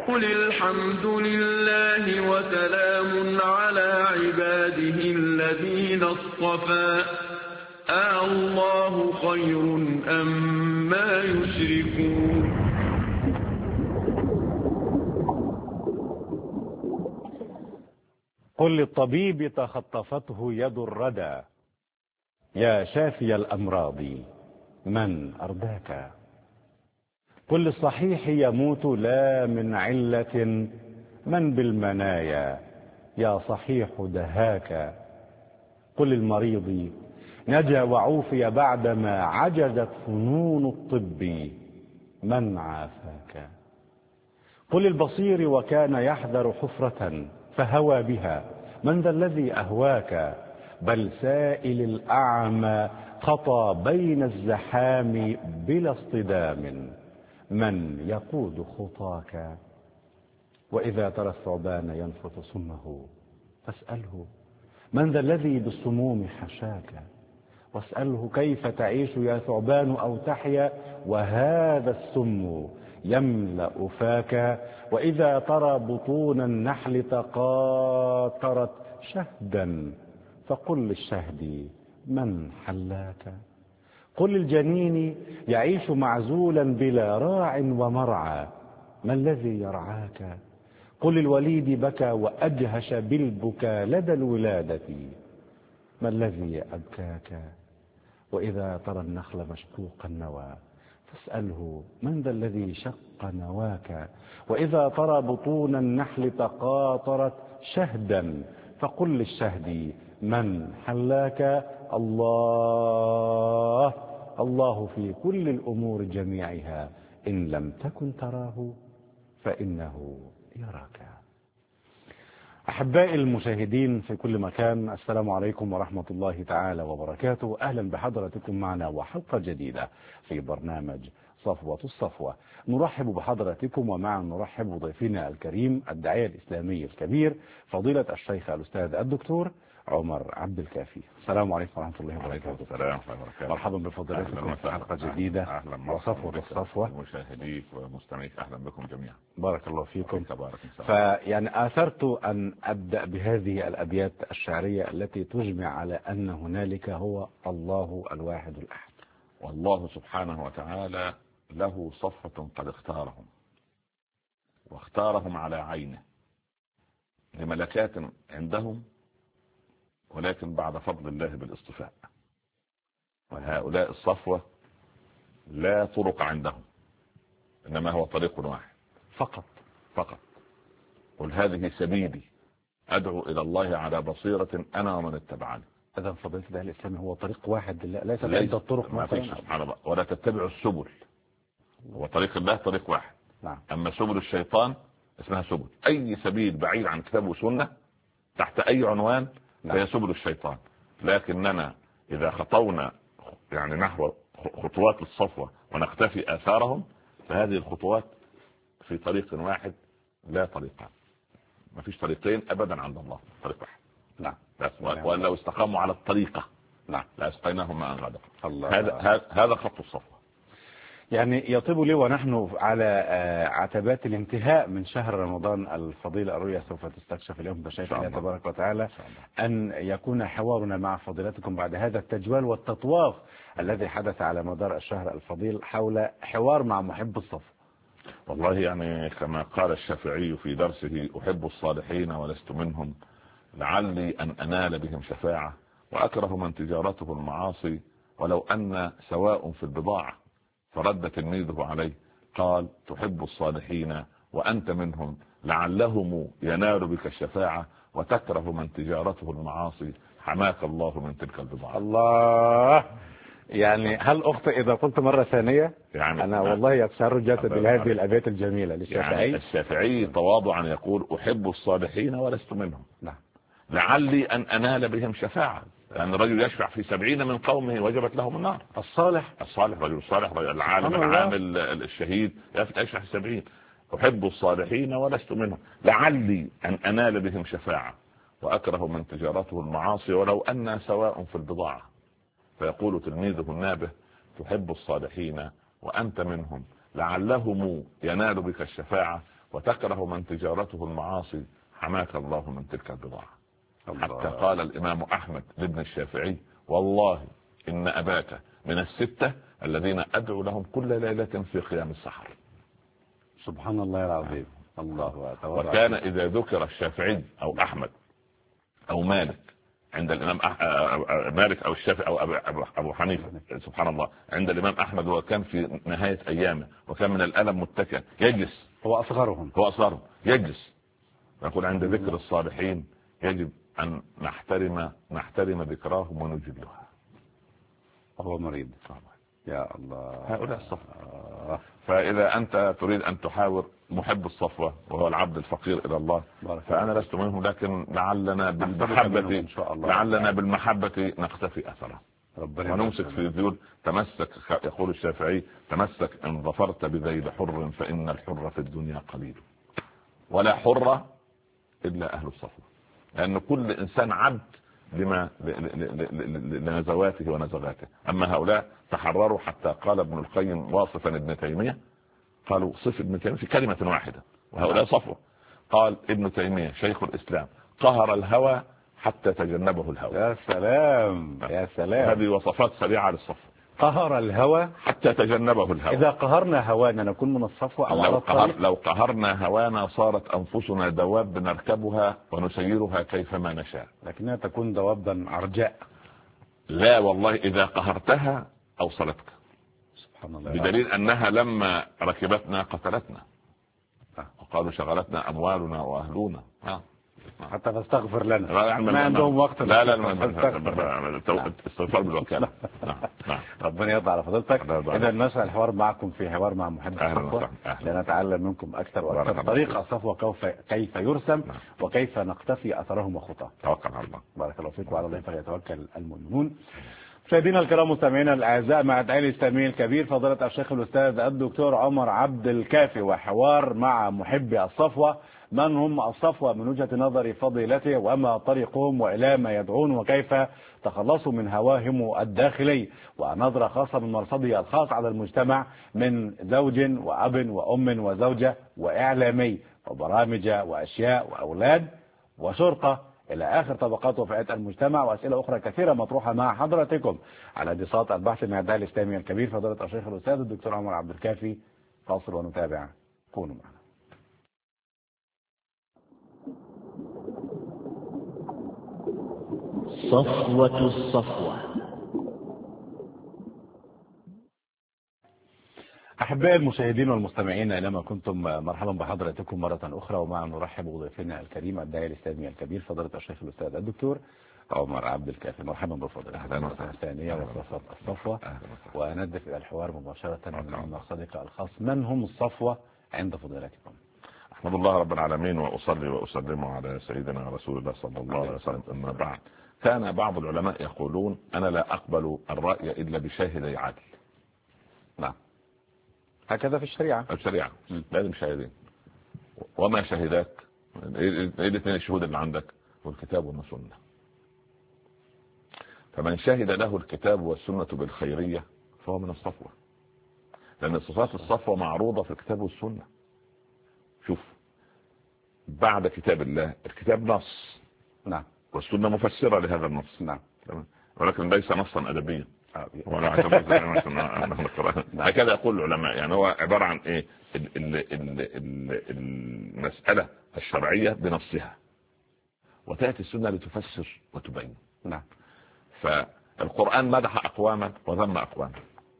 قل الحمد لله وسلام على عباده الذين اصطفى الله خير أما يشركون. قل للطبيب تخطفته يد الردى يا شافي الأمراض من أرداك. قل للصحيح يموت لا من علة من بالمنايا يا صحيح دهاك. قل للمريض نجا وعوفي بعدما عجزت فنون الطب من عافاك. قل للبصير وكان يحذر حفرة فهوى بها من ذا الذي أهواك. بل سائل الأعمى خطى بين الزحام بلا اصطدام من يقود خطاك. وإذا ترى الثعبان ينفث سمه فاسأله من ذا الذي بالسموم حشاك. واسأله كيف تعيش يا ثعبان أو تحيا وهذا السم يملأ فاك. وإذا ترى بطون النحل تقاطرت شهدا فقل للشهد من حلاك. قل للجنين يعيش معزولا بلا راع ومرعى ما الذي يرعاك. قل للوليد بكى وأجهش بالبكى لدى الولادة ما الذي أبكاك. وإذا ترى النخل مشقوق النوى فاسأله من ذا الذي شق نواك. وإذا ترى بطون النحل تقاطرت شهدا فقل للشهد من حلاك. الله الله في كل الأمور جميعها إن لم تكن تراه فإنه يراك. أحبائي المشاهدين في كل مكان، السلام عليكم ورحمة الله تعالى وبركاته. أهلا بحضرتكم معنا وحلقة جديدة في برنامج صفوة الصفوة. نرحب بحضرتكم ومعا نرحب بضيفنا الكريم الداعية الإسلامي الكبير فضيلة الشيخ الأستاذ الدكتور عمر عبد الكافي. السلام عليكم ورحمة الله وبركاته. السلام ورحمة الله وبركاته. مرحبا بفضيلتكم في حلقة جديدة وصفوة الصفوة. مشاهديك ومستمعيك أهلا بكم جميعا. بارك الله فيكم. تبارك فيعني آثرت أن أبدأ بهذه الأبيات الشعرية التي تجمع على أن هنالك هو الله الواحد الأحد. والله سبحانه وتعالى له صفة قد اختارهم واختارهم على عينه لملكات عندهم، ولكن بعد فضل الله بالاصطفاء. وهؤلاء الصفوة لا طرق عندهم، إنما هو طريق واحد فقط. قل هذه سبيلي أدعو إلى الله على بصيرة أنا ومن اتبعني. إذا فضيلة الداعية الإسلامي هو طريق واحد ليس عدة طرق مثلا. ولا تتبعوا السبل، هو طريق الله طريق واحد. نعم. أما سبل الشيطان اسمها سبل. أي سبيل بعيد عن كتاب وسنة تحت أي عنوان فهي سبل الشيطان. لكننا إذا خطونا يعني نحو خطوات الصفوة ونختفي آثارهم فهذه الخطوات في طريق واحد لا طريقان. ما فيش طريقين أبدا عند الله، طريق واحد. نعم. وأن لو استقاموا على الطريقة نعم لا أسقيناهم ماء غدقا. هذا خط الصفوة. يعني يطيب لي ونحن على عتبات الانتهاء من شهر رمضان الفضيل الرؤيا سوف تستكشف اليوم بشيء الله تبارك وتعالى أن يكون حوارنا مع فضيلتكم بعد هذا التجوال والتطواف الذي حدث على مدار الشهر الفضيل حول حوار مع محب الصف. والله يعني كما قال الشافعي في درسه أحب الصالحين ولست منهم لعلي أن أنال بهم شفاعة وأكره من تجارته المعاصي ولو أن سواء في البضاعة. فرد تلميذه عليه قال تحب الصالحين وأنت منهم لعلهم ينال بك الشفاعة وتكره من تجارته المعاصي حماك الله من تلك البضاعة. الله. يعني هل أخطئ إذا قلت مرة ثانية؟ يعني أنا والله يقشعر جسد بهذه الأبيات الجميلة للشافعي. يعني الشافعي تواضعا يقول أحب الصالحين ولست منهم. نعم. لعلي أن أنال بهم شفاعة، لأن الرجل يشفع في 70 من قومه وجبت لهم النار. الصالح رجل الصالح، العالم العامل الشهيد يشفع في 70. أحب الصالحين ولست منهم لعلي أن أنال بهم شفاعة وأكره من تجارته المعاصي ولو أن سواء في البضاعة. فيقول تلميذه النابه تحب الصالحين وأنت منهم لعلهم ينال بك الشفاعة وتكره من تجارته المعاصي حماك الله من تلك البضاعة. حتى قال الإمام أحمد لابن الشافعي: والله إن أباك من الستة الذين أدعو لهم كل ليلة في قيام السحر. سبحان الله العظيم. الله أكبر. وكان إذا ذكر الشافعي أو أحمد أو مالك عند الإمام مالك أو الشافعي أو أبو حنيفة، سبحان الله، عند الإمام أحمد وكان في نهاية أيامه وكان من الألم متكئ يجلس، هو أصغرهم يجلس. يقول: عند ذكر الصالحين يجب أن نحترم ذكراهم ونجلها. هو مريض. يا الله، هؤلاء الصفوة. فإذا أنت تريد أن تحاور محب الصفوة وهو العبد الفقير إلى الله، فأنا لست منهم، لكن لعلنا بالمحبة نقتفي أثره ونمسك في الذيول. تمسك، يقول الشافعي: تمسك إن ظفرت بذيل حر فإن الحر في الدنيا قليل، ولا حر إلا أهل الصفوة، لأن كل إنسان عبد لنزواته ونزغاته. أما هؤلاء تحرروا، حتى قال ابن القيم واصفا ابن تيمية، قالوا: صف ابن تيمية في كلمة واحدة، وهؤلاء صفوة. قال ابن تيمية شيخ الإسلام: قهر الهوى حتى تجنبه الهوى. يا سلام يا سلام، هذه وصفات سريعة للصفوة. قهر الهوى حتى تجنبه الهوى. إذا قهرنا هوانا نكون من الصفوة أو لو قهرنا هوانا صارت أنفسنا دواب نركبها ونسيرها كيفما نشاء، لكنها تكون دوابا عرجاء. لا والله، إذا قهرتها أوصلتك. سبحان الله. بدليل أنها لما ركبتنا قتلتنا، وقالوا: شغلتنا أموالنا وأهلنا. حتى فاستغفر لنا، ما عندهم وقت. استغفار بالوكالة. ربنا يرضى على فضيلتك. إذا نشأ الحوار معكم في حوار مع محب الصفوة لنتعلم منكم أكثر وأكثر طريق الصفوة، كيف يرسم وكيف نقتفي أثرهم وخطاه. توكل على الله. بارك الله فيك، وعلى الله فليتوكل المؤمنون. مشاهدينا الكرام، مستمعينا الاعزاء، مع الداعي الاسلامي الكبير فضيلة الشيخ الاستاذ الدكتور عمر عبد الكافي، وحوار مع محبي الصفوة. من هم الصفوة من وجهة نظر فضيلته، وما طريقهم، والى ما يدعون، وكيف تخلصوا من هواهم الداخلي، ونظرة خاصة من مرصده الخاص على المجتمع من زوج واب وام وزوجة واعلامي وبرامج واشياء واولاد وشرطة إلى آخر طبقات وفئات المجتمع، وأسئلة أخرى كثيرة مطروحة مع حضراتكم على بساط البحث مع الداعي الإسلامي الكبير فضيلة الشيخ الأستاذ الدكتور عمر عبد الكافي. فاصل ونتابع، كونوا معنا. صفوة الصفوة. أحبائي المشاهدين والمستمعين أينما كنتم، مرحبا بحضراتكم مرة أخرى، ومع نرحب بضيفنا الكريم الداعي الإسلامي الكبير فضيلة الشيخ الأستاذ الدكتور عمر عبد الكافي. مرحبا بفضيلة. أهلا وسهلا. الثانية وصفة الصفوة، وندف إلى الحوار مباشرة من مقصدك الخاص. من هم الصفوة عند فضيلتكم؟ أحمد الله رب العالمين، وأصلي وأسلم على سيدنا رسول الله صلى الله عليه وسلم. أما بعد، كان بعض العلماء يقولون: أنا لا أقبل الرأي إلا بشاهدي عدل. نعم، هكذا في الشريعة. لازم شاهدين. وما شهداك؟ ايه الاثنين الشهود اللي عندك؟ والكتاب والسنة. فمن شهد له الكتاب والسنة بالخيرية فهو من الصفوة، لأن صفات الصفوة معروضة في الكتاب والسنة. شوف، بعد كتاب الله الكتاب نص، نعم، والسنة مفسرة لهذا النص، نعم، ولكن ليس نصا أدبيا. هكذا يقول العلماء. يعني هو عبارة عن ايه؟ المسألة الشرعية بنصها، وتأتي السنة لتفسر وتبين. نعم. فالقرآن مدح أقواما وذم أقواما.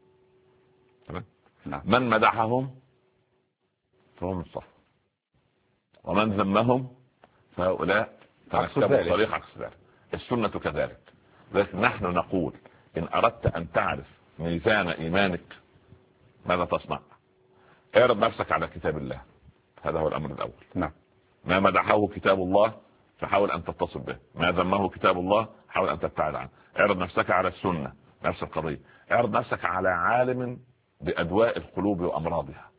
نعم. من مدحهم فهم الصف، ومن ذمهم فهؤلاء تركبوا طريق عكس ذلك. السنة كذلك. لكن نحن نقول: إن أردت أن تعرف ميزان إيمانك ماذا تصنع؟ اعرض نفسك على كتاب الله، هذا هو الأمر الأول. نعم. ما مدحه كتاب الله فحاول أن تتصل به، ما ذمه كتاب الله حاول أن تبتعد عنه. اعرض نفسك على السنة، نفس القضية. اعرض نفسك على عالم بأدواء القلوب وأمراضها.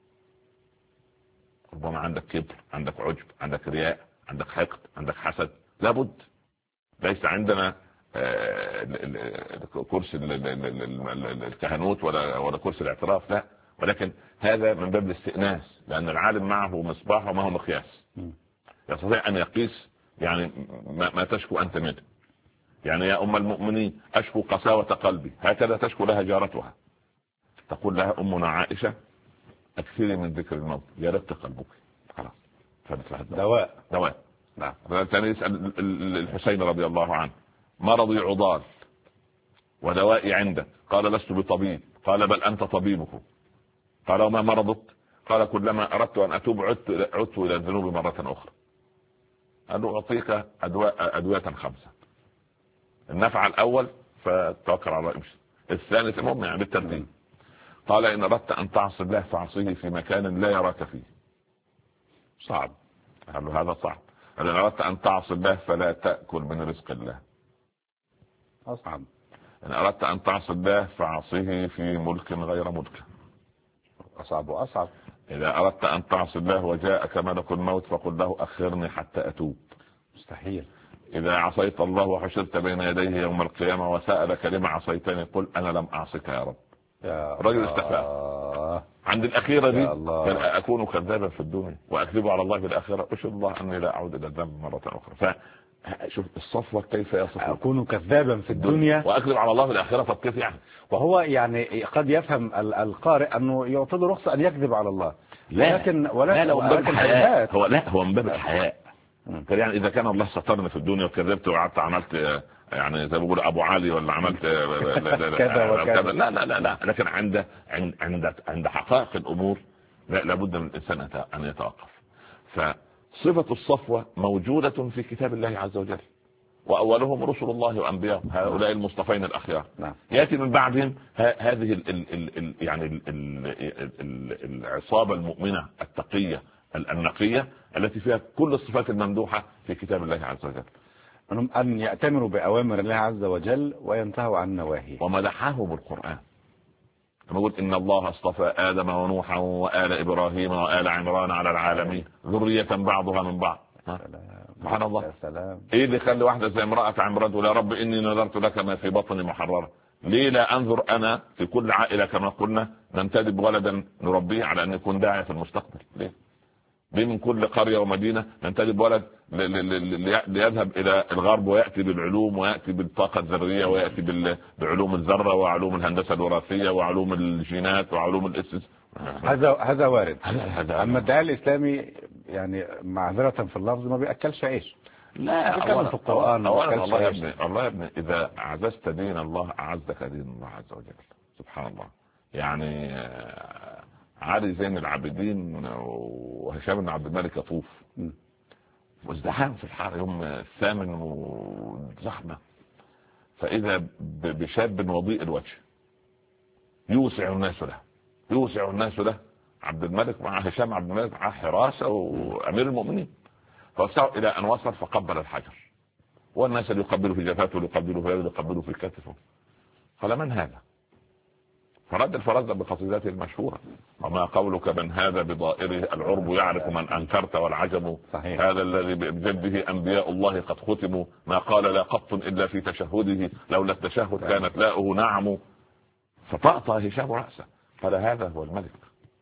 ربما عندك كبر، عندك عجب، عندك رياء، عندك حقد، عندك حسد. لابد. ليس عندنا كرسي الكهنوت ولا كرسي الاعتراف، لا، ولكن هذا من باب الاستئناس، لأن العالم معه مصباح وما هو مقياس، يستطيع أن يقيس يعني ما تشكو أنت منه. يعني يا أم المؤمنين أشكو قساوة قلبي، هكذا تشكو لها جارتها، تقول لها أمنا عائشة أكثري من ذكر الموت يرق قلبك، خلاص دواء. نعم. كان يسأل الحسين رضي الله عنه مرضي عضال ودوائي عندك، قال لست بطبيب، قال بل أنت طبيبه. قال وما مرضك؟ قال كلما أردت أن أتوب عدت إلى الذنوب مرة أخرى. قال له أعطيك أدوية 5، النفع الأول فتوكل على الله امشي، الثاني المهم يعني بالترتيب. قال إن أردت أن تعصي الله فعصيه في مكان لا يراك فيه. صعب. قال له هذا صعب. قال إن أردت أن تعصي الله فلا تأكل من رزق الله. أصعب. إن أردت أن تعصي الله فعصيه في ملك غير ملك. أصعب وأصعب. إذا أردت أن تعصي الله وجاءك ملك الموت فقل له أخرني حتى أتوب. مستحيل. إذا عصيت الله وحشرت بين يديه يوم القيامة وسألك لما عصيتني قل أنا لم أعصك يا رب. رجل استفاء عند الأخيرة دي أكون كذابا في الدنيا وأكذب على الله في الآخرة، أشهد الله أني لا أعود إلى الذنب مرة أخرى. فشوف الصفوة كيف يصف، أكون كذابا في الدنيا وأكذب على الله في الآخرة. طب كيف يعني؟ وهو يعني قد يفهم القارئ أنه يعطي له رخصة أن يكذب على الله، ولكن هو من باب الحياء. يعني إذا كان الله سترني في الدنيا وكذبت وقعدت عملت يعني زي ما بيقول ابو علي ولا عملت كذا وكذا، لا لكن عند حقائق الامور لابد من الانسان ان يتوقف. فصفة الصفوة موجودة في كتاب الله عز وجل، واولهم رسل الله وانبياء، هؤلاء المصطفين الاخيار. ياتي من بعدهم هذه يعني العصابة المؤمنة التقية النقية التي فيها كل الصفات الممدوحة في كتاب الله عز وجل، أن يأتمروا بأوامر الله عز وجل وينتهوا عن نواهيه. ومدحهم القرآن، نقول إن الله اصطفى آدم ونوحا وآل إبراهيم وآل عمران على العالمين ذرية بعضها من بعض. سبحان الله. إيه اللي خلي واحدة زي امرأة عمران تقول يا رب إني نذرت لك ما في بطني محررة؟ ليه لا أنظر أنا في كل عائلة كما قلنا ننتدب ولدا نربيه على أن يكون داعية في المستقبل؟ ليه من كل قرية ومدينة ننتدب ولد ليذهب إلى الغرب ويأتي بالعلوم ويأتي بالطاقة الذرية ويأتي بعلوم الذرة وعلوم الهندسة الوراثية وعلوم الجينات وعلوم الإسس؟ هذا وارد. أما الداعي الإسلامي يعني معذرة في اللفظ ما بيأكلش عيش. لا بيتكلم في القرآن. الله يا ابني إذا عززت دين الله أعزك دين الله عز وجل. سبحان الله. يعني علي زين العابدين وهشام بن عبد الملك يطوف وازدحام في الحاره يوم الثامن وزحمه، فاذا بشاب وضيء الوجه يوسع الناس له عبد الملك مع هشام عبد الملك مع حراسه وامير المؤمنين، فوسعوا الى ان وصل فقبل الحجر والناس اللي يقبلوا في جفاته ويقبلوا في يده ويقبلوا في كتفه. قال من هذا؟ فرد الفرزدق بقصيدته المشهورة وما قولك من هذا بضائره العرب يعرف من أنكرت والعجم صحيح. هذا الذي بجده أنبياء الله قد ختموا ما قال لا قط إلا في تشهده لولا التشهد كانت لاؤه نعم. فطأطأ هشام رأسه قال هذا هو الملك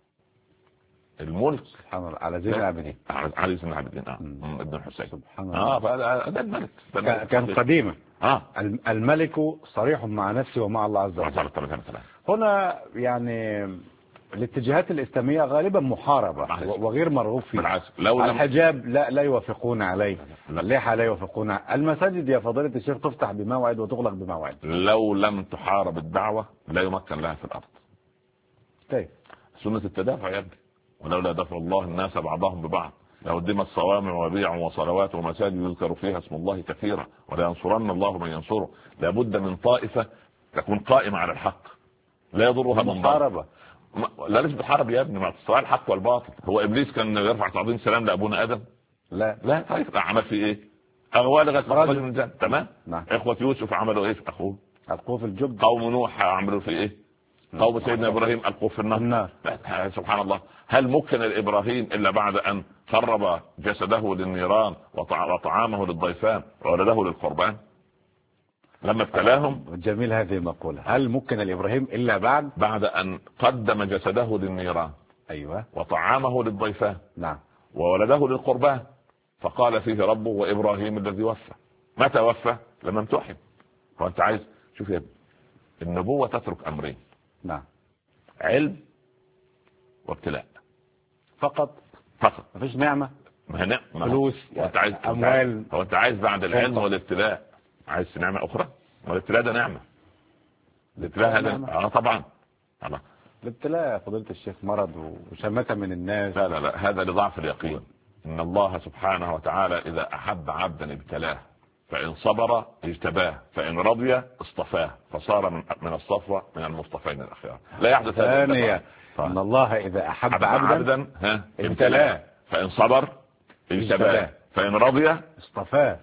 الملك على زين العابدين علي زين العابدين ابن الحسين سبحان الله. فهذا الملك كان قديما الملك صريح مع نفسه ومع الله عز وجل. هنا يعني الاتجاهات الإسلامية غالبا محاربة وغير مرغوب فيها. الحجاب لا يوافقون عليه، اللحى لا يوافقون. المساجد يا فضيلة الشيخ تفتح بموعد وتغلق بموعد. لو لم تحارب الدعوة لا يمكن لها في الأرض. كيف؟ سنة التدافع يا ابني، ولولا دفع الله الناس بعضهم ببعض لهدمت صوامع وبيع وصلوات ومساجد يذكر فيها اسم الله كثيرا ولا ينصرن الله من ينصره. لابد من طائفة تكون قائمة على الحق لا يضرها من محاربة. لا ليش بتحارب يا ابني؟ مع صراع الحق والباطل. هو ابليس كان يرفع تعظيم سلام لابونا ادم؟ لا طيب عمل في ايه؟ اغوى لغايه من الجنه. تمام. اخوه يوسف عملوا ايه في اخوه؟ القوه في الجب. قوم نوح عملوا في ايه؟ قوم سيدنا ابراهيم القوه في النار. سبحان الله. هل ممكن الابراهيم الا بعد ان قرب جسده للنيران وطعامه للضيفان وولده للقربان؟ لما ابتلاهم. جميل هذه المقولة. هل ممكن الإبراهيم إلا بعد أن قدم جسده للنيران. أيوة. وطعامه للضيفان. نعم. وولده للقربان. فقال فيه ربه وإبراهيم الذي وفى. متى وفى؟ لما امتحن. فأنت عايز شوف يا ابني، النبوة تترك أمرين. نعم. علم وابتلاء فقط. مفيش نعمة، فلوس، أموال. هو أنت عايز بعد العلم والابتلاء عايز نعمة أخرى؟ والابتلاء ده نعمة. الابتلاء هذا طبعا الابتلاء فضيلة الشيخ مرض وشماتة من الناس. لا هذا لضعف اليقين. إن الله سبحانه وتعالى إذا أحب عبدا ابتلاه، فإن صبر اجتباه، فإن رضي اصطفاه، فصار من الصفوة من المصطفين الأخيار. لا يحدث هذا. ثانية إن الله إذا أحب عبدا ابتلاه، فإن صبر اجتباه، فإن رضي اصطفاه.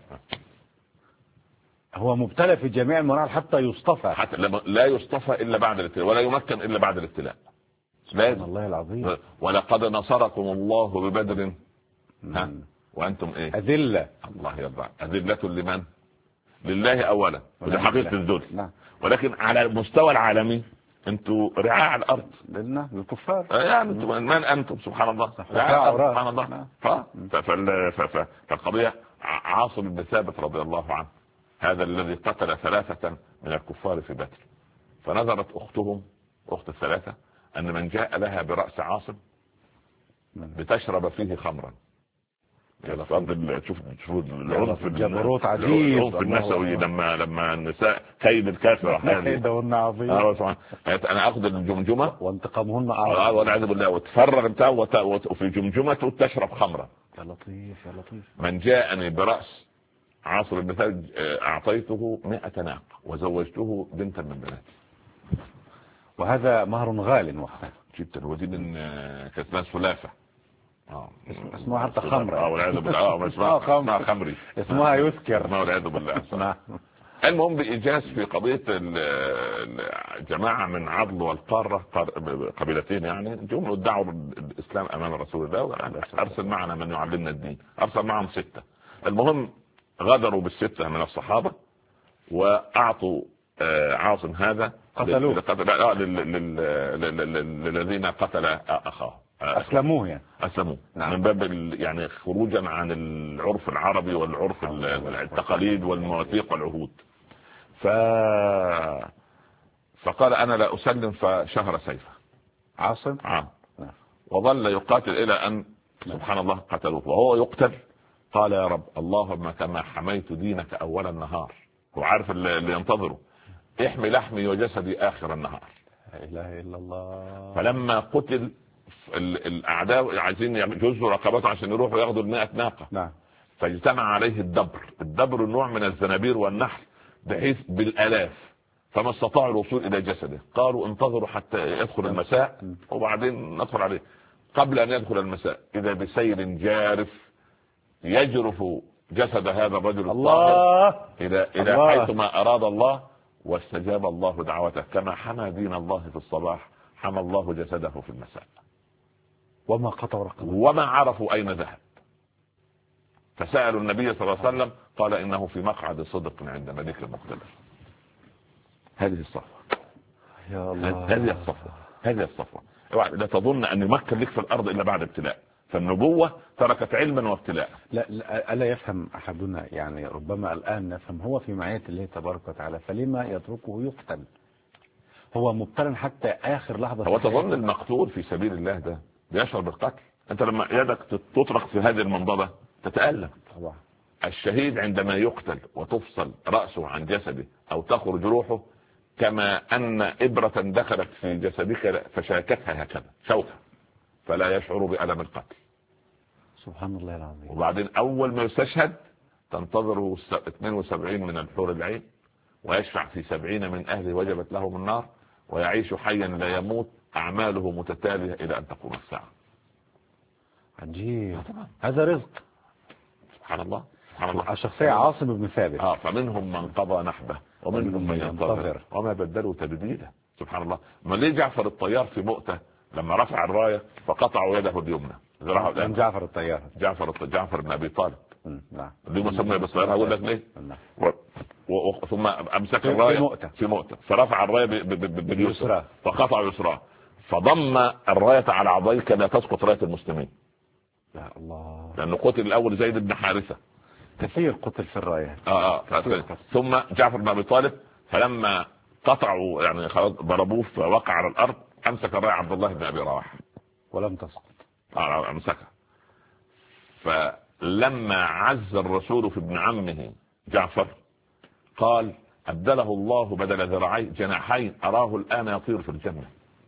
هو مبتلى في جميع المراحل حتى يصطفى. حتى لا يصطفى إلا بعد الابتلاء، ولا يمكن إلا بعد الابتلاء. سبحان الله العظيم. ولقد نصركم الله ببدر وأنتم إيه؟ أذلة. الله يرضى. أذلة لمن؟ لله أولا، ودي حقيقة الذل. ولكن على المستوى العالمي أنتوا رعاع الأرض للكفار. يعني من أنتم؟ سبحان الله. سبحان الله. فالقضية عاصم بن ثابت رضي الله عنه، هذا الذي قتل 3 من الكفار في بدر، فنظرت أختهم أخت الثلاثة أن من جاء لها برأس عاصم بتشرب فيه خمرا. شوف العنف، الجبروت عجيب، العنف النسوي. لما النساء كيد الكافر كيدهن عظيم. انا اخذ الجمجمه وانتقامهن اعظم والعياذ بالله، وتفرغ بتاعه وفي جمجمته تشرب خمرا. يا لطيف يا لطيف. من جاءني براس عاصم بن ثابت اعطيته 100 ناقه وزوجته بنتا من بناتي. وهذا مهر غال وقتها جدا. ودي من كسبان سلافه. اسمها حتى خمرة. والعياذ بالله. اسمها خمري. اسمها يسكر. والعياذ بالله. المهم بإيجاز في قضية الجماعة من عضل والقارة، قبيلتين يعني، جم ادعوا الإسلام أمام رسول الله، أرسل معنا من يعلمنا الدين. أرسل معهم 6. المهم غدروا بال6 من الصحابة وأعطوا عاصم هذا قتلوه للذين قتل أخاه. أسلموه يعني. أسلموه. نعم. من باب يعني خروجا عن العرف العربي والعرف التقاليد والمواثيق والعهود. فقال أنا لا أسلم، فشهر سيفه عاصم. وظل يقاتل إلى أن سبحان الله قتلوه. وهو يقتل قال يا رب اللهم كما حميت دينك أول النهار، هو عارف اللي ينتظره، احمي لحمي وجسدي آخر النهار. لا إله إلا الله. فلما قتل الأعداء عايزين يجوزوا رقبته عشان يروحوا ياخدوا 100 ناقة. نعم. فاجتمع عليه الدبر نوع من الزنابير والنحل بحيث بالآلاف، فما استطاعوا الوصول إلى جسده. قالوا انتظروا حتى يدخل المساء وبعدين ندخل عليه. قبل أن يدخل المساء إذا بسيل جارف يجرف جسد هذا الرجل الله إلى حيث ما أراد الله، واستجاب الله دعوته. كما حمى دين الله في الصباح حمى الله جسده في المساء. وما قطعوا رقبته وما عرفوا أين ذهب. فسألوا النبي صلى الله عليه وسلم قال إنه في مقعد صدق عند ملك المقتدر. هذه الصفوة يا الله. هذه الصفوة. لا تظن أن يمكن لك في الأرض إلا بعد ابتلاء. فالنبوة تركت علما وابتلاء. لا ألا يفهم أحدنا يعني، ربما الآن نفهم هو في معية الله تبارك وتعالى، فلما يتركه يقتل؟ هو مبتلى حتى آخر لحظة. هو تظن المقتول في سبيل الله ده بيشعر بالقتل؟ أنت لما يدك تطرق في هذه المنضدة تتألم طبعا. الشهيد عندما يقتل وتفصل رأسه عن جسده أو تخرج روحه، كما أن إبرة دخلت في جسدك فشاكتها هكذا شوكة، فلا يشعر بألم القتل. سبحان الله العظيم. وبعدين أول ما يستشهد تنتظره 72 من الحور العين، ويشفع في 70 من أهله وجبت لهم النار، ويعيش حيا لا يموت، أعماله متتالية إلى أن تقوم الساعة. عجيب. هذا رزق. سبحان الله. سبحان الله. الشخصية عاصم بن ثابت. فمنهم من قضى نحبه ومنهم من ينتظر وما بدلوا تبديلا. سبحان الله. ما ليه جعفر الطيار في مؤتة لما رفع الراية فقطعوا يده اليمنى؟ من جعفر الطيار. جعفر بن أبي طالب. نعم. اللي مسمى بالطيار هقول لك ليه. ثم امسك الرايه في مؤتة فرفع الرايه باليسرى فقطع يسرى فضم الرايه على عضيه لا تسقط رايه المسلمين. يا الله. لانه قتل الاول زيد بن حارثه كثير قتل في الرايه. ثم جعفر بن ابي طالب فلما قطعوا يعني خلاص ضربوه فوقع على الارض امسك الرايه عبد الله بن ابي رواحه ولم تسقط. امسكها. فلما عز الرسول في ابن عمه جعفر قال أبدله الله بدل ذراعي جناحين أراه الآن يطير في الجنة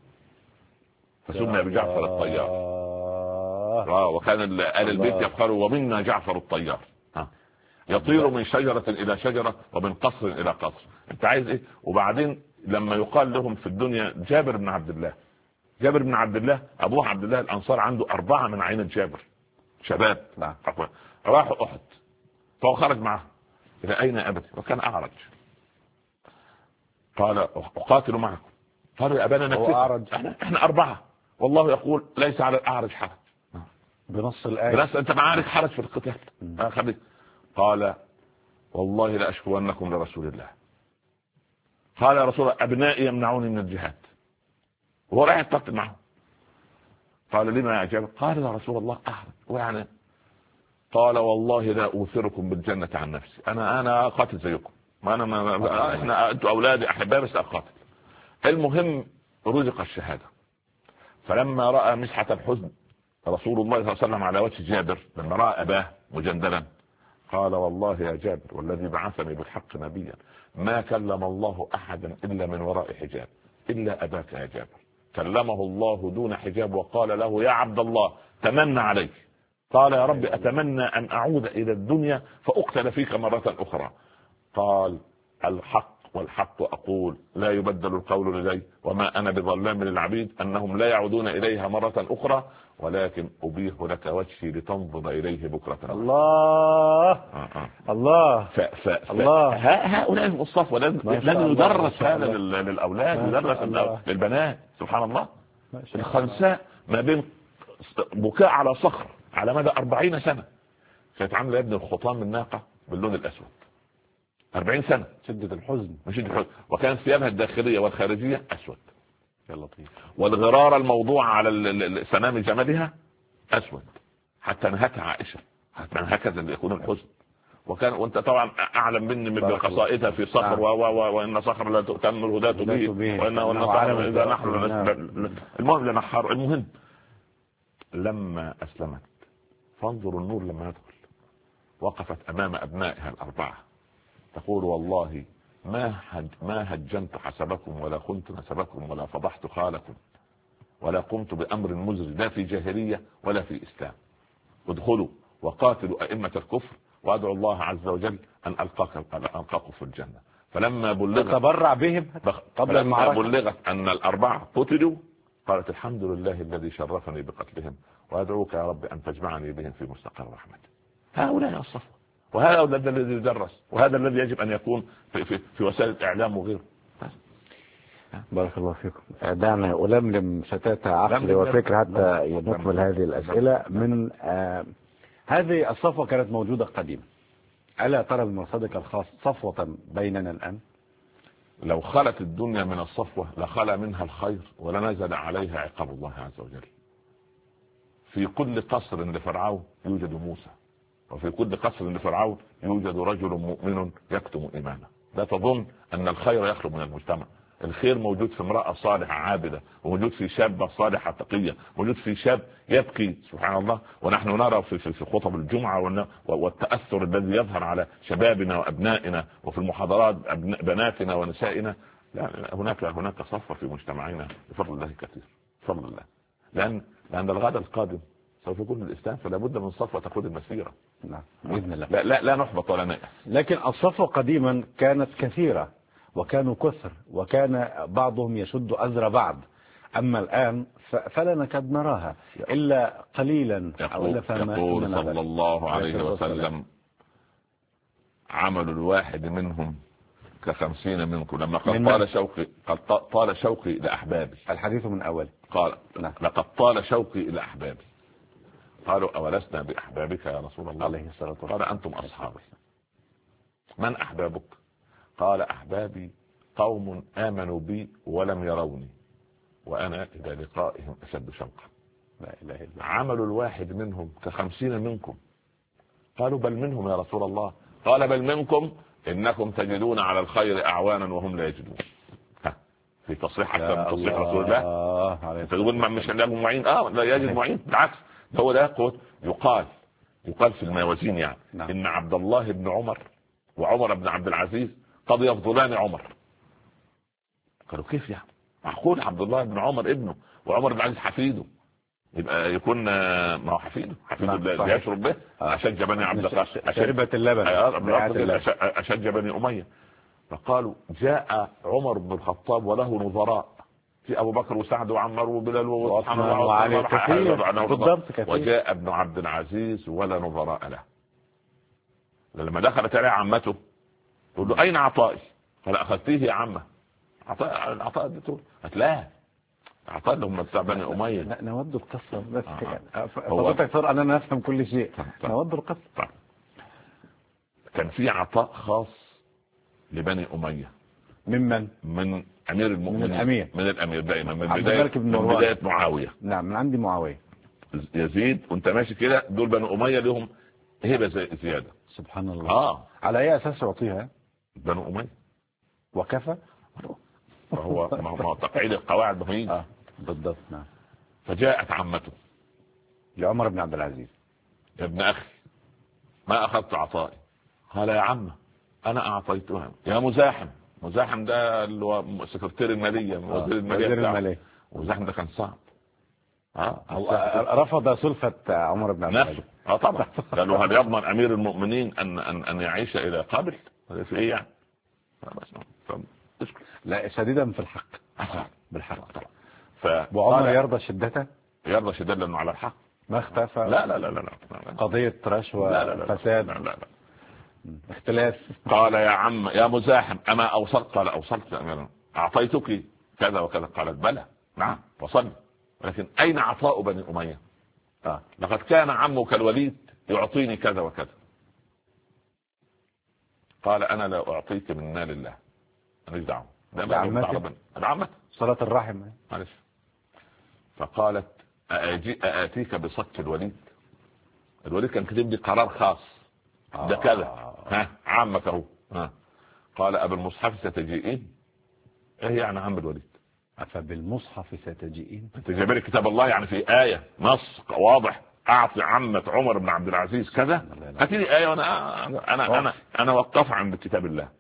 فسمي بجعفر الطيار. وكان آل البيت يفخروا ومنا جعفر الطيار يطير من شجرة إلى شجرة ومن قصر إلى قصر. أنت عايز إيه؟ وبعدين لما يقال لهم في الدنيا جابر بن عبد الله أبوه عبد الله الأنصار عنده 4 من عين جابر شباب راحوا أحد فهو خرج معه. إلى أين أبتي؟ وكان أعرج. قال أقاتل معكم. قالوا يا أبانا نكتب إحنا 4 والله يقول ليس على الأعرج حرج. بنص الآية أنت معارك حرج في القتال. قال والله لا أشكونكم لرسول الله. قال يا رسول الله أبنائي يمنعوني من الجهاد وهو رايح يقتل معهم. قال لما يا جابر؟ قال يا رسول الله أحرج ويعني قال والله لا أوثركم بالجنة عن نفسي أنا قاتل زيكم احنا أنتوا أولادي أحبائي بس أقاتل. المهم رزق الشهادة. فلما رأى مسحة الحزن رسول الله صلى الله عليه وسلم على وجه جابر لما رأى أباه مجندلا قال والله يا جابر والذي بعثني بالحق نبيا ما كلم الله أحدا إلا من وراء حجاب إلا أباك يا جابر كلمه الله دون حجاب وقال له يا عبد الله تمنى عليك. قال يا رب أتمنى أن أعود إلى الدنيا فأقتل فيك مرة أخرى. قال الحق والحق أقول لا يبدل القول لدي وما أنا بظلام للعبيد أنهم لا يعودون إليها مرة أخرى ولكن أبيح لك وجهي لتنظر إليه بكرة. الله الله الله. هؤلاء الصفوة لن يدرس هذا للأولاد يدرس للبنات. سبحان الله. الخنساء ما بين بكاء على صخر على مدى 40 سنة كانت عاملة يا ابن الخطام الناقة باللون الأسود 40 سنة. شدة الحزن وكانت ثيابها الداخلية والخارجية أسود يا لطيف. والغرار الموضوع على سنام جملها أسود حتى نهتها عائشة هكذا يكون الحزن. وانت طبعا اعلم مني من قصائدها في صخر وان صخر لا تؤتم الهداة به وان صخر اذا نحر المهم لنحر. المهم لما اسلمت فانظروا النور لما يدخل وقفت امام ابنائها 4 تقول والله ما هجنت حسبكم ولا خنت نسبكم ولا فضحت خالكم ولا قمت بامر مزري لا في جاهلية ولا في اسلام. ادخلوا وقاتلوا ائمة الكفر وادعو الله عز وجل ان القاكم في الجنة. فلما بلغت تبرع بهم قبل المعركة بلغت ان 4 قتلوا قالت الحمد لله الذي شرفني بقتلهم وادعوك يا رب ان تجمعني بهم في مستقر رحمته. هؤلاء الصفوة وهذا الذي يدرس وهذا الذي يجب ان يكون في وسائل الاعلام وغيره. بارك الله فيكم. دعنا ألملم شتات عقلي وفكر حتى نكمل هذه الأسئلة. من هذه الصفوة كانت موجودة قديما. ألا ترى بمرصدك الخاص صفوة بيننا الآن؟ لو خلت الدنيا من الصفوة لخلى منها الخير ولنزل عليها عقاب الله عز وجل. في كل قصر لفرعون يوجد موسى وفي كل قصر لفرعون يوجد رجل مؤمن يكتم إيمانه. لا تظن أن الخير يخلو من المجتمع. الخير موجود في امرأة صالحة عابدة وموجود في شابة صالحة تقية موجود في شاب يبكي سبحان الله. ونحن نرى في خطب الجمعة والتأثر الذي يظهر على شبابنا وأبنائنا وفي المحاضرات بناتنا ونسائنا. لا هناك صفة في مجتمعنا بفضل الله كثير بفضل الله. لأن الغد القادم سوف يكون الإسلام فلا بد من صفوة تقود المسيرة. نعم بإذن الله. لا نحبط ولا نيأس. لكن الصفوة قديما كانت كثيرة وكانوا كثر وكان بعضهم يشد أزر بعض. أما الآن فلا نكاد نراها إلا قليلا. يقول صلى الله عليه وسلم عمل الواحد منهم ك50 منكم. لما قد طال شوقي لأحبابي. الحديث من أول قال لقد طال شوقي إلى أحبابي. قالوا أولسنا بأحبابك يا رسول الله؟ عليه الصلاة والسلام. قال أنتم أصحابي. من أحبابك؟ قال أحبابي قوم آمنوا بي ولم يروني وأنا إلى لقائهم أشد شوقا. لا إله إلا الله. عمل الواحد منهم ك50 منكم. قالوا بل منهم يا رسول الله. قال بل منكم إنكم تجدون على الخير أعوانا وهم لا يجدون. في تصريح حتى من تصريح رسول الله تقول ما مش لاقي معين لا يجد معين. بالعكس هو ده قوت. يقال في الموازين يعني نعم. إن عبد الله بن عمر وعمر بن عبد العزيز قد يفضلان عمر. قالوا كيف يعني؟ معقول عبد الله بن عمر ابنه وعمر بن العزيز حفيده يبقى يكون ما هو حفيده اللي يشرب به. أشج بني عبد القاسم شربة اللبن أشج بني أمية. فقالوا جاء عمر بن الخطاب وله نظراء في أبو بكر وسعد وعمر وبلال وعلي كثير. وجاء ابن عبد العزيز ولا نظراء له. لما دخلت عليه عمته تقول له أين عطائي؟ قال أخذتيه يا عمه. عطاء اديته. لا عطاء لهم بتاع بني أمية. نود القصة بس فضلتك صار أنا نفهم كل شيء. نود القصة. كان في عطاء خاص لبني أمية. ممن؟ من أمير المؤمنين. من الأمير دائما من بداية معاوية. نعم من عندي معاوية. يزيد وانت ماشي كده دول بني أمية لهم هبة زيادة. سبحان الله. على أي أساس يعطيها؟ بني أمية. وكفى. فهو تقعيد القواعد مهمة. بالضبط. نعم. فجاءت عمته لعمر بن عبد العزيز. يا ابن أخي ما أخذت عطائي. قال يا عم أنا أعطيتها يا مزاحم ده اللي هو سكرتير المالية وزير المالية. مزاحم ده كان صعب. رفض سلفة عمر بن عبد العزيز. طبعا قالوا هل يضمن أمير المؤمنين أن يعيش إلى قبل في إيه يعني. لا شديدا في الحق. بالحق. وعمر يرضى شدته. لأنه على الحق ما اختفى. لا. قضية رشوة فساد. لا. اختلاف. قال يا عم يا مزاحم أما أوصلت؟ قال أوصلت أميرا. أعطيتك كذا وكذا. قالت بلى نعم وصل. ولكن أين عطاء بني أمية؟ لقد كان عمك الوليد يعطيني كذا وكذا. قال أنا لا أعطيك من مال الله. ماليش دعوة. عمتك صلاة الرحم. معلش. فقالت أأتيك بصك الوليد كان كتب لي قرار خاص ده كذا. عمك اهو. قال أبالمصحف ستجيئين. ايه يعني عم الوليد؟ فبالمصحف ستجيئين. انت جايب لي كتاب الله يعني في آية نص واضح اعطي عمة عمر بن عبد العزيز كذا. هاتي لي آية وانا انا وقف عند كتاب الله.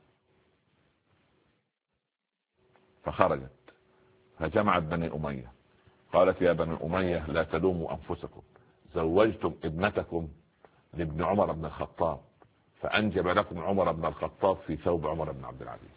فخرجت فجمعت بني أمية. قالت يا بني أمية لا تلوموا أنفسكم. زوجتم ابنتكم لابن عمر بن الخطاب فأنجب لكم عمر بن الخطاب في ثوب عمر بن عبد العزيز.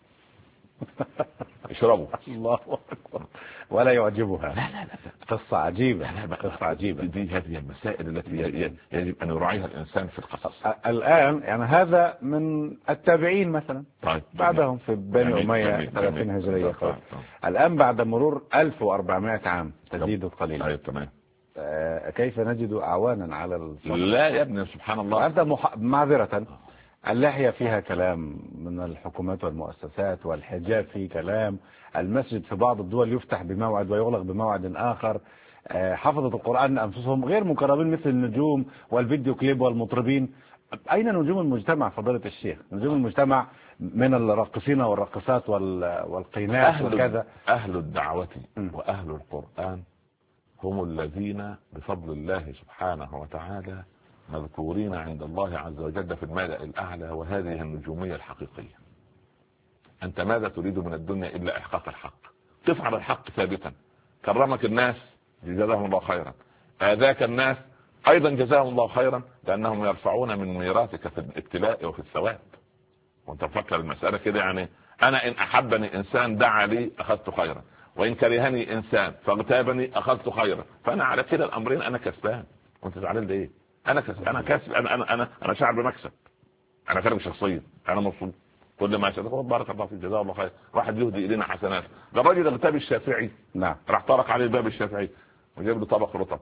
اشربوا. الله أكبر. ولا يعجبها. لا قصة عجيبة. قصة عجيبة. دي هذه المسائل التي يجب أن يراعيها الإنسان في القصص. الآن يعني هذا من التابعين مثلا. طيب. بعدهم في بني أمية 30 هجرية. الآن بعد مرور 1400 عام تزيد قليلا. طيب تمام. كيف نجد أعوانا على الفضل؟ لا يا ابني سبحان الله. أنت معذرة اللحية فيها كلام من الحكومات والمؤسسات، والحجاب فيه كلام، المسجد في بعض الدول يفتح بموعد ويغلق بموعد آخر، حفظة القرآن أنفسهم غير مقربين مثل النجوم والفيديو كليب والمطربين. أين نجوم المجتمع فضيلة الشيخ؟ نجوم المجتمع من الراقصين والراقصات والقينات وكذا. أهل الدعوة وأهل القرآن هم الذين بفضل الله سبحانه وتعالى مذكورين عند الله عز وجل في الملأ الأعلى، وهذه النجومية الحقيقية. أنت ماذا تريد من الدنيا إلا إحقاق الحق؟ قف على الحق ثابتا. كرمك الناس جزاهم الله خيرا، آذاك الناس أيضا جزاهم الله خيرا، لأنهم يرفعون من ميراثك في الابتلاء وفي الثواب. وانت فكر المسألة كده يعني أنا إن أحبني إنسان دعا لي أخذت خيرا، وإن كرهني إنسان فاغتابني أخذت خيرا. فأنا على كده الأمرين أنا كسبان. وانت زعلان ليه؟ أنا كسب، أنا كسب، أنا شعر بمكسب، أنا كرم شخصيا، أنا مبسوط. كل ما يشهد بارك الله فيك جزاه الله خير. واحد يهدي إلينا حسنات. ده الراجل اغتاب الشافعي. نعم. راح طرق عليه الباب الشافعي وجاب له طبق رطب.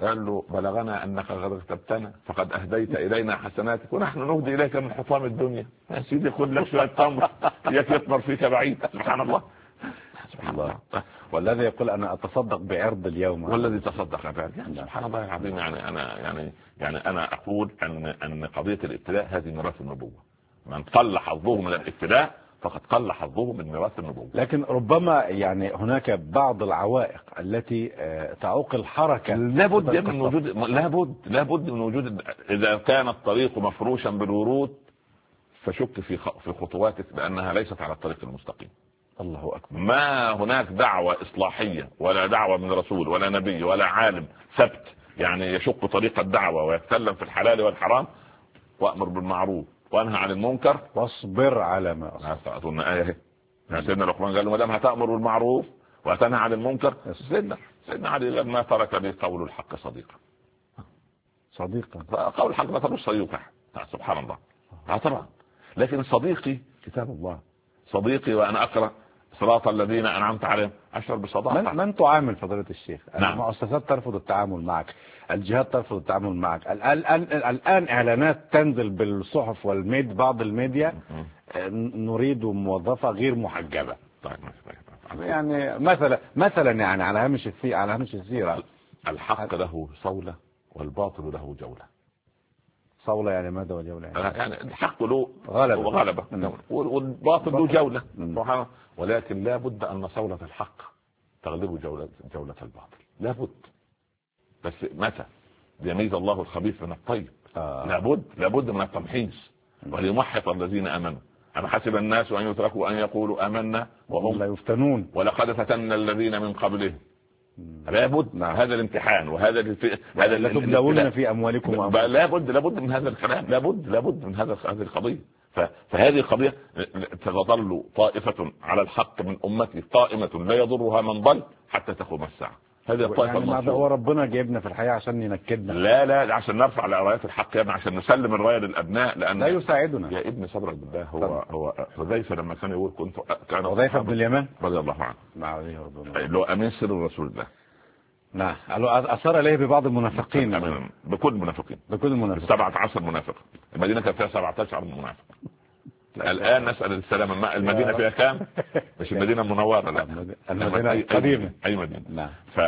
قال له بلغنا انك قد اغتبتنا فقد اهديت الينا حسناتك ونحن نهدي اليك من حطام الدنيا. يا سيدي خذ لك شويه تمر يكبر فيك بعيد. سبحان الله سبحان الله. والذي يقول انا اتصدق بعرض اليوم والذي تصدق بعرض. يعني سبحان الله العظيم. يعني انا اقول ان قضيه الابتلاء هذه ميراث النبوه. من قل حظه من الابتلاء فقد قل حظه من ميراث النبوة. لكن ربما يعني هناك بعض العوائق التي تعوق الحركة. لابد من وجود لابد من وجود. إذا كان الطريق مفروشا بالورود فشك في خطواتك لأنها ليست على الطريق المستقيم. الله أكبر. ما هناك دعوة إصلاحية ولا دعوة من رسول ولا نبي ولا عالم ثبت يعني يشق طريق الدعوة ويتكلم في الحلال والحرام وأمر بالمعروف وانهى عن المنكر واصبر على ما اصبر. اظن ايه سيدنا لقمان قال له ما دام هتامر بالمعروف وتنهى عن المنكر. سيدنا علي قال ما ترك لي قول الحق صديقا. قول الحق ما تروش صديقه. سبحان الله. طبعا لكن صديقي كتاب الله. صديقي وانا اقرا صراط الذين انعمت عليهم اشعر بصداقه. من تعامل فضيلة الشيخ؟ نعم. المؤسسات ترفض التعامل معك، الجهات ترفض التعامل معك، الان اعلانات تنزل بالصحف والميد بعض الميديا نريد موظفة غير محجبة. طيب يعني مثلا يعني على هامش السيرة. الحق له صولة والباطل له جولة. صولة يعني ماذا وجولة؟ يعني الحق له غلبة والباطل له جولة. ولكن لا بد أن صولة الحق تغلب جولة الباطل. لا بد. بس متى يميز الله الخبيث من الطيب. لا بد من التمحيص وليمحص الذين آمنوا. أم حسب الناس أن يتركوا أن يقولوا آمنا وهم لا يفتنون ولقد فتنا الذين من قبلهم. لابد هذا الامتحان وهذا لا تبلون في اموالكم. لابد من هذا الكلام. لابد من هذه القضيه. فهذه القضيه تظل طائفه على الحق من امتي قائمه لا يضرها من ضل حتى تقوم الساعه. هذه الطائفه يعني هو ربنا جايبنا في الحياه عشان ينكدنا؟ لا عشان نرفع رايات الحق يعني عشان نسلم الرايه للابناء. لان لا يساعدنا يا ابن صبرك بالله. هو حذيفه لما كان يقول كان حذيفه بن اليمان رضي الله عنه اللي هو امين سر رسول الله. نعم. أثر إليه ببعض المنافقين. بكل المنافقين. 17 منافق. المدينة كان فيها 17 منافق. الآن نسأل السلام المدينة فيها كام؟ مش المدينة المنورة لا. المدينة القديمة. أي مدينة. نعم.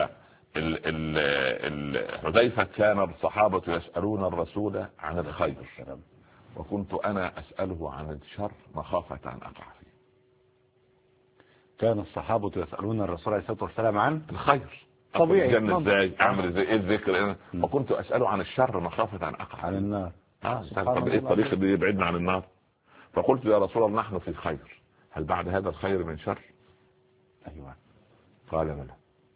حذيفة كان الصحابة يسألون الرسول عن الخير وكنت أنا أسأله عن الشر مخافة أن أقع فيه. كان الصحابة يسألون الرسول عليه الصلاة والسلام عن الخير. طبيعي. الجنة ازاي اعمل ازاي ايه الذكر وكنت اساله عن الشر مخافه ان اقع عن النار. طب ايه الطريق اللي يبعدنا عن النار؟ فقلت يا رسول الله نحن في خير هل بعد هذا الخير من شر؟ ايوه. قال بلى.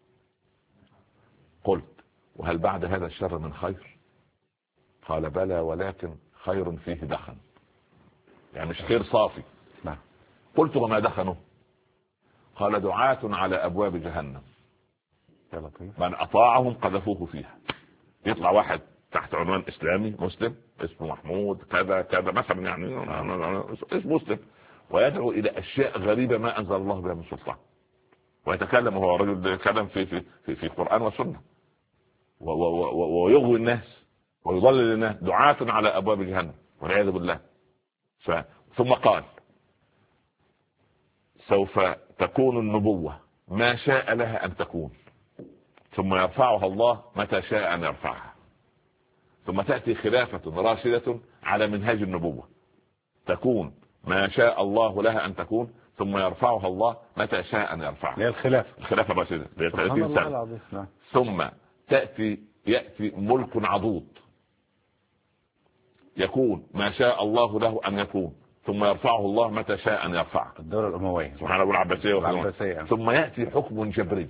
قلت وهل بعد هذا الشر من خير؟ قال بلى ولكن خير فيه دخن يعني مش خير صافي. نعم. قلت وما دخنه؟ قال دعاة على ابواب جهنم من أطاعهم قذفوه فيها. يطلع واحد تحت عنوان إسلامي مسلم اسمه محمود كذا كذا مثلا يعني اسمه مسلم ويدعو إلى أشياء غريبة ما أنزل الله بها من سلطان ويتكلم وهو رجل يتكلم في القرآن والسنة ويغوي الناس ويضلل الناس. دعاة على أبواب جهنم والعياذ بالله. ثم قال سوف تكون النبوة ما شاء لها أن تكون ثم يرفعها الله متى شاء أن يرفعها ثم تأتي خلافة راشدة على منهاج النبوة تكون ما شاء الله لها أن تكون ثم يرفعها الله متى شاء أن يرفعها. الخلافة الراشدة 30 سنة. ثم يأتي ملك عضوض يكون ما شاء الله له أن يكون ثم يرفعه الله متى شاء أن يرفعه. الدولة الأموية سبحان الله العباسية. ثم يأتي حكم جبري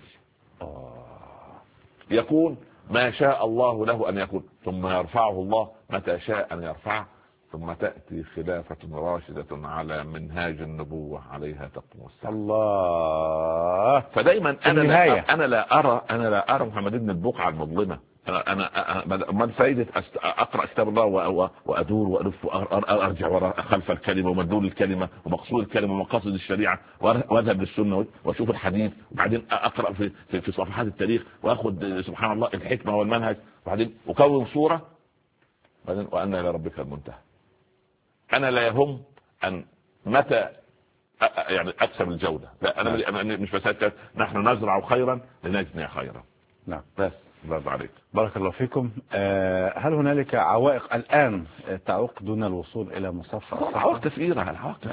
يكون ما شاء الله له أن يكون ثم يرفعه الله متى شاء أن يرفعه ثم تأتي خلافة راشدة على منهاج النبوة عليها تقوم الساعة. الله. فدايما أنا لا أرى محمد بن البقعة المظلمة ما فائدة أقرأ كتاب الله وأدور وألف وأرجع وراء خلف الكلمة ومدلول الكلمة ومقصود الكلمة ومقاصد الشريعة وأذهب للسنة وأشوف الحديث وبعدين أقرأ في صفحات التاريخ وأخذ سبحان الله الحكمة والمنهج وبعدين أكون صورة بعدين وأن إلى ربك المنتهى. أنا لا يهم أن متى يعني أكسب الجودة، لا أنا مش بس نحن نزرع خيرا لنجني خيرا. نعم بس الله عليك. بارك الله فيكم. هل هنالك عوائق الآن تعوق دون الوصول إلى مصفى؟ العوائق كثيرة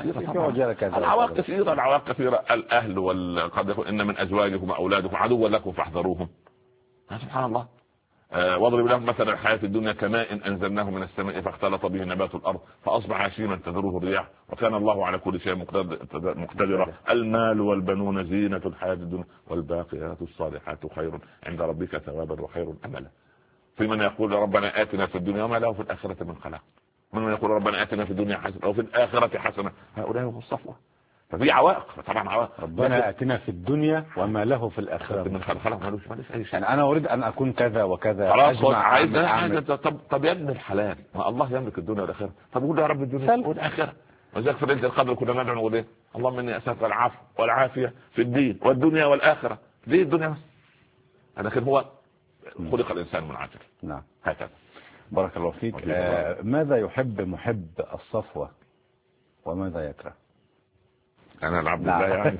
العوائق كثيرة الأهل قد يكون إن من أزواجكم وأولادكم عدوا لكم فاحذروهم. سبحان الله. واضرب لهم مثل الحياة الدنيا كماء أنزلناه من السماء فاختلط به نبات الأرض فأصبح هشيما تذروه الرياح وكان الله على كل شيء مقتدرا. المال والبنون زينة الحياة الدنيا والباقيات الصالحات خير عند ربك ثوابا وخير أملا. في من يقول ربنا آتنا في الدنيا وما له في الآخرة من خلاق، من يقول ربنا آتنا في الدنيا حسنة وفي الآخرة حسنة، هؤلاء هم الصفوة. ففي عوائق طبعا عوائق. ربنا آتنا في الدنيا وما له في الآخرة من خلاق مالوش أي شيء. يعني أنا أريد أن أكون كذا وكذا عايز طب يا ابن الحلال ما الله يملك الدنيا والآخرة. طب قول يا رب الدنيا والآخرة. وذلك في ليلة القدر كنا ندعو نقول ايه؟ اللهم اني اسالك العفو والعافية في الدين والدنيا والآخرة. ليه الدنيا بس؟ لكن هو خلق الإنسان من عجل. نعم هكذا. بارك الله فيك. ماذا يحب محب الصفوة وماذا يكره؟ أنا العبد الله يعني.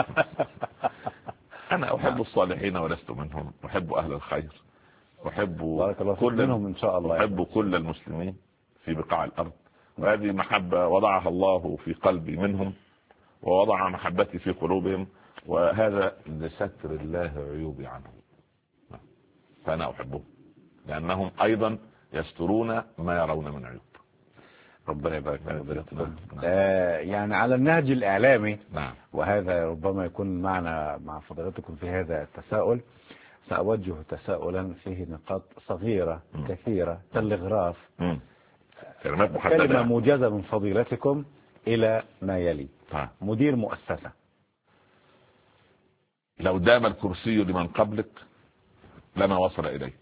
أنا أحب الصالحين ولست منهم، أحب أهل الخير، أحب كل منهم إن شاء الله، أحب كل المسلمين في بقاع الأرض. وهذه محبة وضعها الله في قلبي منهم ووضع محبتي في قلوبهم، وهذا لستر الله عيوبي عنهم. فأنا أحبهم لأنهم أيضا يسترون ما يرون من عيوب. ربنا يبارك فيكم. يعني على النهج الإعلامي. نعم. وهذا ربما يكون معنا مع فضيلتكم في هذا التساؤل. سأوجه تساؤلا فيه نقاط صغيرة كثيرة كالإغراف. كلمة موجزة من فضيلتكم إلى ما يلي. مدير مؤسسة. لو دام الكرسي لمن قبلك لما وصل إليك،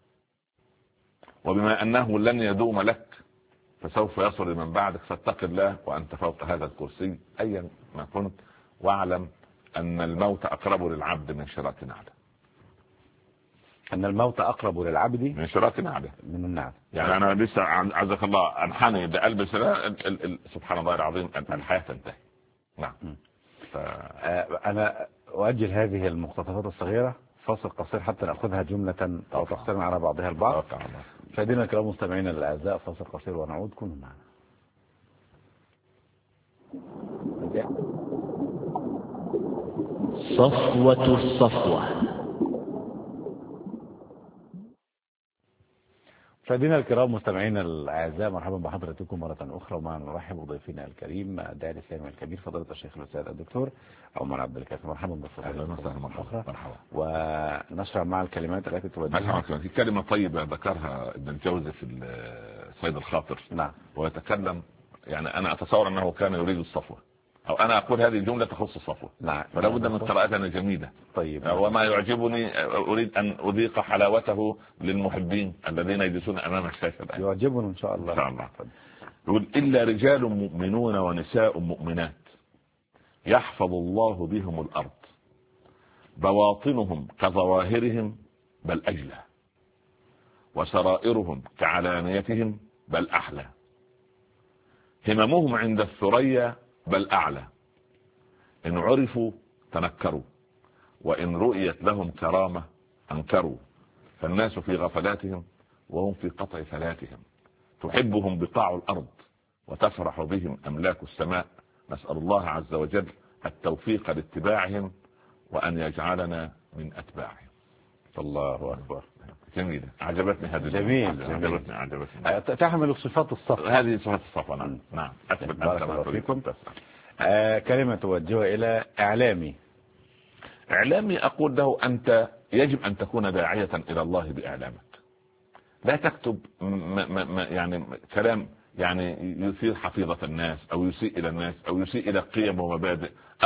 وبما أنه لن يدوم لك فسوف يصل لمن بعدك، فاتق الله وأنت فوق هذا الكرسي أيا ما كنت، واعلم أن الموت أقرب للعبد من شراك نعله. أن الموت أقرب للعبد من شراك نعله، من النعل. يعني أنا لسه عزك الله أنحني بألبس سبحان الله العظيم الحياة تنتهي. نعم. أنا أؤجل هذه المقتطفات الصغيرة فاصل قصير حتى نأخذها جملة أو تقسم على بعضها البعض. مشاهدينا الكرام مستمعينا الأعزاء، فاصل قصير ونعود، كونوا معنا. صفوة الصفوة. مشاهدينا الكرام مستمعينا الاعزاء، مرحبا بحضراتكم مره اخرى، ومعنا نرحب بضيفنا الكريم الداعي الاسلامي الكبير فضيله الشيخ الاستاذ الدكتور عمر عبد الكافي. مرحبا بفضيلتكم مره اخرى. ونشرع مع الكلمات التي توجهها. في كلمه طيبه ذكرها ابن الجوزي في صيد الخاطر. نعم. ويتكلم يعني انا اتصور انه كان يريد الصفوه، او انا اقول هذه الجمله تخص الصفوه. نعم. فلا بد من قراءتنا جميله. طيب. وما يعجبني اريد ان اذيق حلاوته للمحبين الذين يجلسون امام الشاشه. يعجبنا ان شاء الله. ان شاء الله. يقول الا رجال مؤمنون ونساء مؤمنات يحفظ الله بهم الارض، بواطنهم كظواهرهم بل اجلى، وسرائرهم كعلانيتهم بل احلى، هممهم عند الثريا بل أعلى، إن عرفوا تنكروا، وإن رؤيت لهم كرامة أنكروا، فالناس في غفلاتهم وهم في قطع فلاتهم، تحبهم بقاع الأرض وتفرح بهم أملاك السماء، نسأل الله عز وجل التوفيق لاتباعهم وأن يجعلنا من أتباعهم. الله أكبر. جميلة، عجبتني هذه. جميل. عجبتني. تحمل صفات الصف. هذه صفات الصف. نعم. بارك فيكم. كلمة توجهها إلى إعلامي. إعلامي أقول له أنت يجب أن تكون داعية إلى الله بإعلامك. لا تكتب يعني كلام يعني يثير حفيظة الناس أو يسيء إلى الناس أو يسيء إلى قيم ومبادئ أو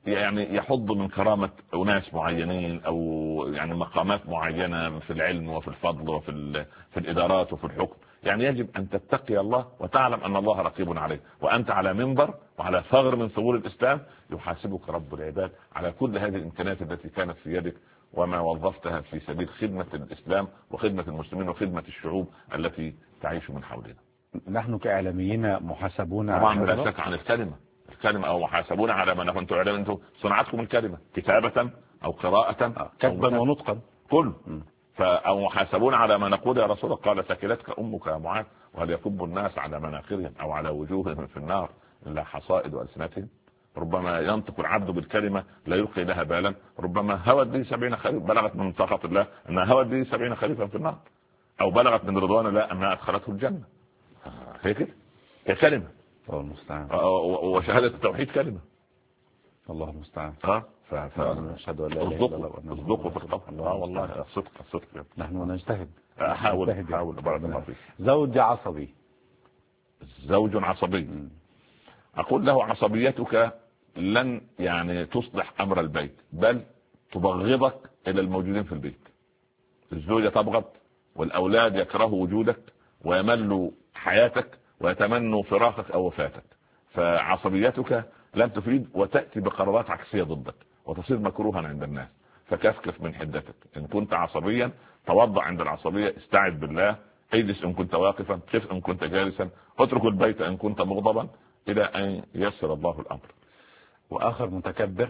يعني يحض من كرامة أناس معينين أو يعني مقامات معينة في العلم وفي الفضل في الإدارات وفي الحكم، يعني يجب أن تتقي الله وتعلم أن الله رقيب عليك، وأنت على منبر وعلى ثغر من ثغور الإسلام يحاسبك رب العباد على كل هذه الإمكانيات التي كانت في يدك وما وظفتها في سبيل خدمة الإسلام وخدمة المسلمين وخدمة الشعوب التي تعيش من حولنا. نحن كإعلاميين محاسبون طبعا لا شك عن الكلمة أو محاسبون على ما كنتم إعلام، أنتم صنعتكم الكلمة كتابة أو قراءة كتبا ونطقا كل أو محاسبون على ما نقول يا رسول الله قال ثكلتك أمك يا معاذ وهل يكب الناس على مناخرهم أو على وجوههم في النار إلا حصائد ألسنتهم. ربما ينطق العبد بالكلمة لا يلقي لها بالا، ربما هوت به 70 خريف بلغت من سخط الله أنها هوت به 70 خريفا في النار، أو بلغت من رضوان الله أنها أدخلته الجنة. هي كده، هي كلمة. الله المستعان. وشهادة التوحيد كلمة. الله المستعان. فأشهد أن لا إله إلا الله اصدقوا في القول. والله صدق نحن نجتهد. أحاول بارك الله فيك. زوج عصبي. زوج عصبي. أقول له عصبيتك لن يعني تصلح أمر البيت، بل تبغضك إلى الموجودين في البيت. الزوجة تبغض والأولاد يكرهوا وجودك ويملوا حياتك ويتمنوا فراقك أو وفاتك. فعصبيتك لن تفيد وتأتي بقرارات عكسية ضدك وتصير مكروها عند الناس. فكفكف من حدتك. إن كنت عصبيا توضع عند العصبية، استعذ بالله، اجلس إن كنت واقفا، قف إن كنت جالسا، اترك البيت إن كنت مغضبا إلى أن ييسر الله الأمر. وآخر متكبر.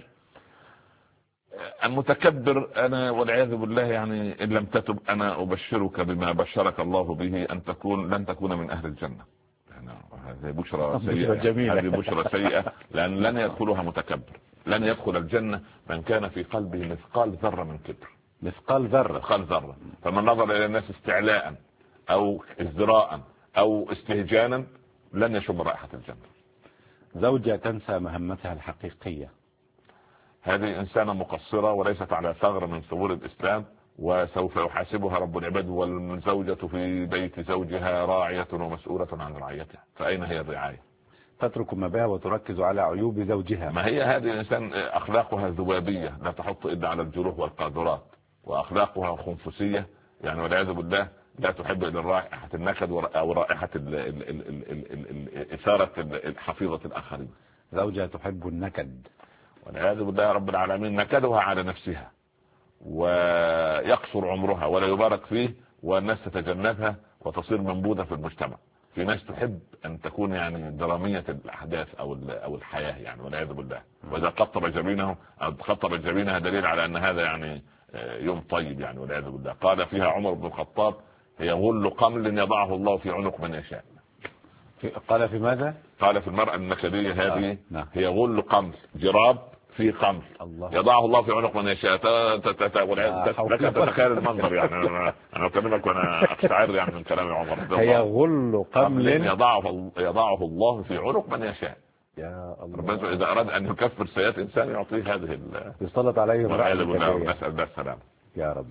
المتكبر أنا والعياذ بالله يعني إن لم تتب أنا أبشرك بما بشرك الله به أن لن تكون من أهل الجنة. هذه بشرى سيئة، هذه بشرى سيئة، لأن لن يدخلها متكبر. لن يدخل الجنة من كان في قلبه مثقال ذرة من كبر. مثقال ذرة. فمن نظر إلى الناس استعلاء أو ازدراء أو استهجانا لن يشم رائحة الجنة. زوجة تنسى مهمتها الحقيقية. هذه إنسانة مقصرة وليست على ثغر من ثغور الإسلام، وسوف يحاسبها رب العباد. والزوجة في بيت زوجها راعية ومسؤولة عن رعيتها، فأين هي الرعاية؟ تترك ما بها وتركز على عيوب زوجها. ما هي هذه الإنسان أخلاقها ذبابية لا تحط إلا على الجروح والقاذورات، وأخلاقها خنفسية يعني والعياذ بالله لا تحب إلا رائحة النكد أو رائحة إثارة حفيظة الآخرين. زوجة تحب النكد والعياذ بالله رب العالمين نكدها على نفسها ويقصر عمرها ولا يبارك فيه، والناس تتجنبها وتصير منبوذة في المجتمع. في ناس تحب أن تكون يعني درامية الأحداث أو الحياة يعني والعياذ بالله. وإذا خطب جبينها دليل على أن هذا يعني يوم طيب يعني والعياذ بالله. قال فيها عمر بن الخطاب هي غل قمل يضعه الله في عنق من يشاء. قال في ماذا؟ قال في المرأة النكدية هذه هي غل قمل، جراب في قمل يضعه الله في عنق من يشاء. لك تتخيل المنظر يعني انا اكلمك وانا اقشعر يعني من كلام عمر. هي غل قمل يضعه الله في عنق من يشاء. يا الله. ربنا اذا اراد ان يكفر سيئات انسان يعطيه هذه يسلط عليه نسأل الله السلام يا رب.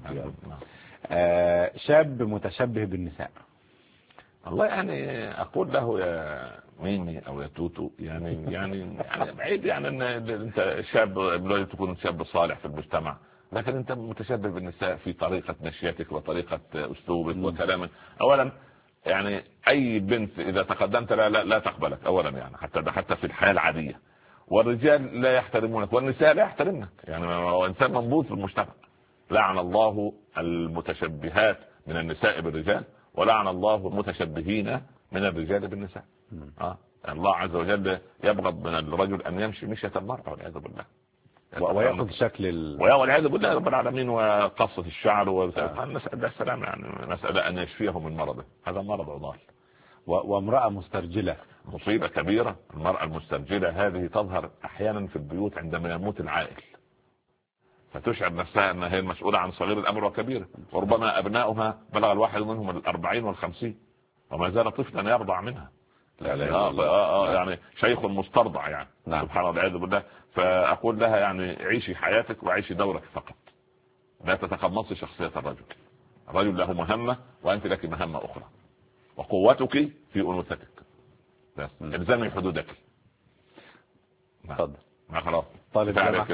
شاب متشبه بالنساء. الله يعني اقول له يا ميمي او يا توتو يعني بعيد يعني ان انت شاب لازم تكون شاب صالح في المجتمع، لكن انت متشبه بالنساء في طريقة مشيتك وطريقة اسلوبك وكلامك. اولا يعني اي بنت اذا تقدمت لا تقبلك اولا يعني حتى في الحياة العادية. والرجال لا يحترمونك والنساء لا يحترمنك، يعني هو انسان منبوذ في المجتمع. لعن الله المتشبهات من النساء بالرجال ولعن الله المتشبهين من الرجال بالنساء. الله عز وجل يبغض من الرجل ان يمشي مشية المرأة والعياذ بالله ويأخذ شكل والعياذ بالله رب العالمين وقصة الشعر نسأل السلام يعني نسأل ان يشفيه من مرضه. هذا مرض عضال. وامرأة مسترجلة مصيبة كبيرة. المرأة المسترجلة هذه تظهر احيانا في البيوت عندما يموت العائل، فتشعر نفسها أنها هي المسؤولة عن صغير الأمر وكبير، وربما أبناؤها بلغ الواحد منهم 40 و50 وما زال طفلا يرضع منها. يعني شيخ مسترضع يعني. سبحان الله والعياذ بالله. فأقول لها يعني عيشي حياتك وعيشي دورك فقط، لا تتقمصي شخصية الرجل. الرجل له مهمة وأنت لك مهمة أخرى، وقوتك في أنوثتك. الزمي حدودك. تفضل. خلاص طالب جامعة.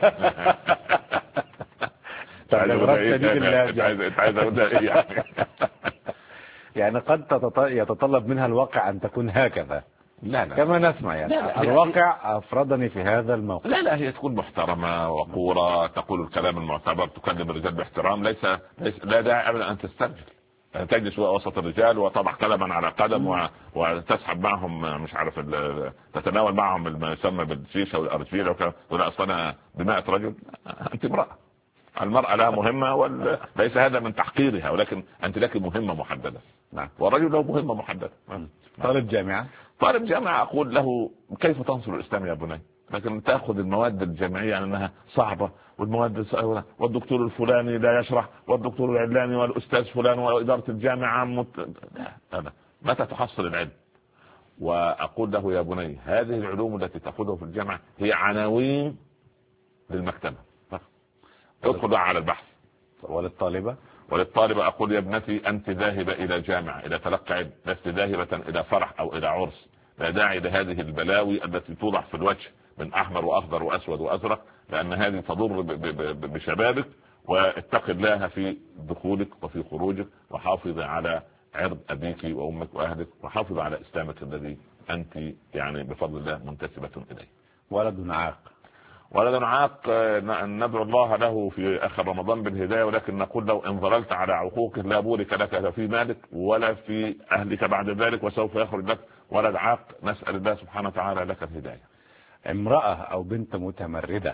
عايز اقول ايه يعني؟ يعني قد يتطلب منها الواقع ان تكون هكذا. لا كما نسمع يعني. لا الواقع افرضني في هذا الموقف. لا هي تكون محترمة وقورة، تقول الكلام المعتبر، تكلم الرجال باحترام، ليس لا داعي ابدا ان تسترجل، يعني تجلس وسط الرجال وتضع قدما على قدم وتسحب معهم مش عارف تتناول معهم ما يسمى بالشيشه والارجيله وكذا، ولا اصلا ب100 رجل. انت امراه، المرأة لها مهمة ليس هذا من تحقيرها، ولكن أنت لك مهمة محددة. نعم. والرجل له مهمة محددة. طالب جامعة. طالب جامعة أقول له كيف تنصر الإسلام يا بني؟ لكن تأخذ المواد الجامعية يعني أنها صعبة، والمواد والدكتور الفلاني لا يشرح، والدكتور العلاني والأستاذ فلان وإدارة الجامعة لا. متى تحصل العلم؟ وأقول له يا بني هذه العلوم التي تأخذها في الجامعة هي عناوين للمكتبة، ادخل على البحث. وللطالبة أقول يا ابنتي أنت ذاهبة إلى جامعة إلى تلقى علم، لست ذاهبة إلى فرح أو إلى عرس. لا داعي لهذه البلاوي التي توضع في الوجه من أحمر وأخضر وأسود وأزرق، لأن هذه تضر بشبابك. واتق الله في دخولك وفي خروجك، وحافظ على عرض أبيك وأمك وأهلك، وحافظ على إسلامك الذي أنت يعني بفضل الله منتسبة إليه. ولد عاق ندعو الله له في آخر رمضان بالهداية، ولكن نقول له إن ظللت على عقوقه لا بورك لك لا في مالك ولا في أهلك بعد ذلك، وسوف يخرج لك ولد عاق. نسأل الله سبحانه وتعالى لك الهداية. امرأة أو بنت متمردة،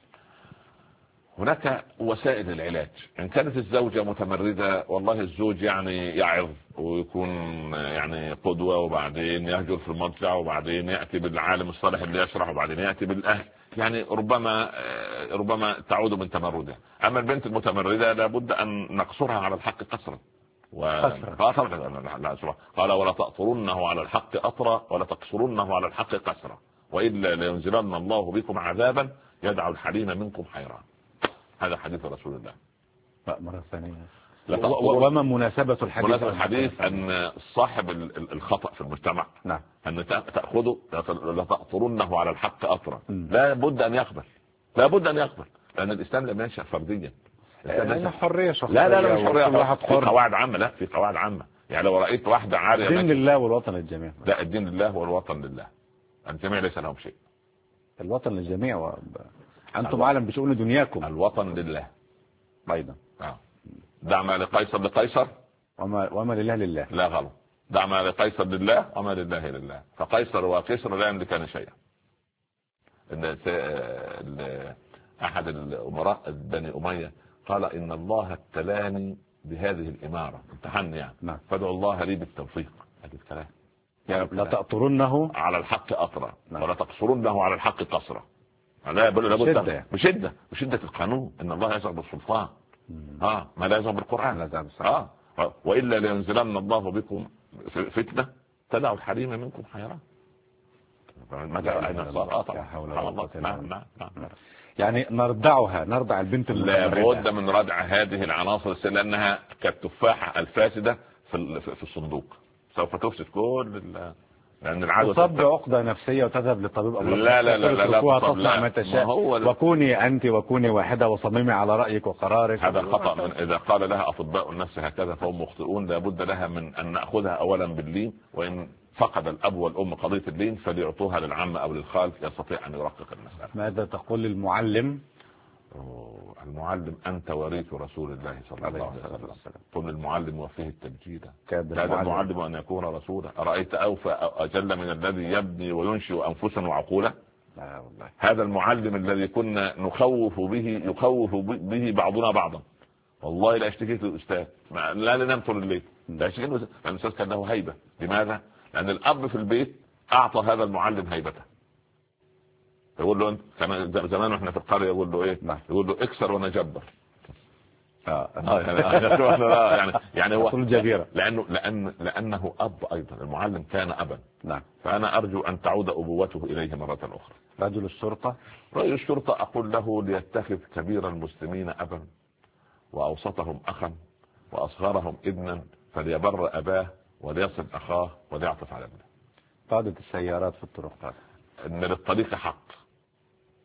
هناك وسائل العلاج. إن كانت الزوجة متمردة والله الزوج يعني يعظ ويكون يعني قدوة، وبعدين يهجر في المضجع، وبعدين يأتي بالعالم الصالح اللي يشرح، وبعدين يأتي بالأهل، يعني ربما تعود من تمردها. أما البنت المتمردة لابد أن نقصرها على الحق قصرا. قال ولا تأطرنه على الحق أطرا ولا تقصرنه على الحق قصرا وإلا لينزلن الله بكم عذابا يدعو الحليم منكم حيران. هذا حديث رسول الله. مرة ثانية. وما مناسبة الحديث؟ مناسبة الحديث أن صاحب الخطأ في المجتمع، نعم، أن تأخذه لا تأطرنه على الحق أطرا. لا بد أن يقبل، لأن الإسلام لم ينشأ فرديا. يعني حرية شخصية. لا مش حرية، في قواعد عامة. لا في قواعد عامة. يعني لو رأيت واحدة عارية الدين لله والوطن للجميع. لا الدين لله والوطن لله، الجميع ليس لهم شيء. الوطن للجميع أنتم عالم بشؤون دنياكم. الوطن لله أيضا. دع ما لقيصر لقيصر وما لله لله. لا غلط. دع ما لقيصر لله وما لله لله. فقيصر وقيصر لا يملكان شيئا. أحد الأمراء بني أمية قال إن الله ابتلاني بهذه الإمارة، امتحني يعني. نعم. فادعوا الله لي بالتوفيق. هذا الكلام يعني لا تأطرنه على الحق أطرا. نعم. ولا تقصرنه على الحق قصرا. لا بشدة القانون. إن الله يزغ بالسلطان ما لا يزغ بالقرآن. وإلا لينزلن الله بكم فتنة تدعو الحليم منكم حيران. نعم. يعني نردع البنت المتمردة. لابد من ردع هذه العناصر لأنها كالتفاحة الفاسدة في الصندوق، سوف تفسد كل لأن العادة تصب عقدة نفسية وتذهب للطبيب. لا تصنع ما تشاء. وكوني أنت وكوني واحدة وصممي على رأيك وقرارك. هذا خطأ. من إذا قال لها أطباء النفس هكذا فهم مخطئون. لابد لها من أن نأخذها أولا باللين، وإن فقد الأب والأم قضية اللين فليعطوها للعم أو للخال يستطيع أن يرقق المسألة. ماذا تقول للمعلم؟ المعلم أنت وريث رسول الله صلى الله عليه وسلم. قل المعلم وفيه التبجيل. كاد المعلم أن يكون رسولا. أرأيت أوفى أجل من الذي يبني وينشئ أنفسا وعقولا. هذا المعلم الذي كنا يخوف به بعضنا بعضا. والله لا اشتكيت للأستاذ لا لنام طول الليل. لا اشتكيت لأن الأستاذ كان له هيبة. لماذا؟ لأن الأب في البيت أعطى هذا المعلم هيبته. يقول له انت كان زمان واحنا في القريه يقول له ايه؟ يقول له اكسر وانا جبر. يعني هو الجبيرة. لانه اب ايضا. المعلم كان ابا. نعم. فانا ارجو ان تعود ابوته اليه مره اخرى. رجل الشرطه اقول له ليتخذ كبير المسلمين ابا واوسطهم اخا واصغرهم ابنا فليبر اباه وليصل اخاه وليعطف على ابنه. قادة السيارات في الطرقات ان للطريق حق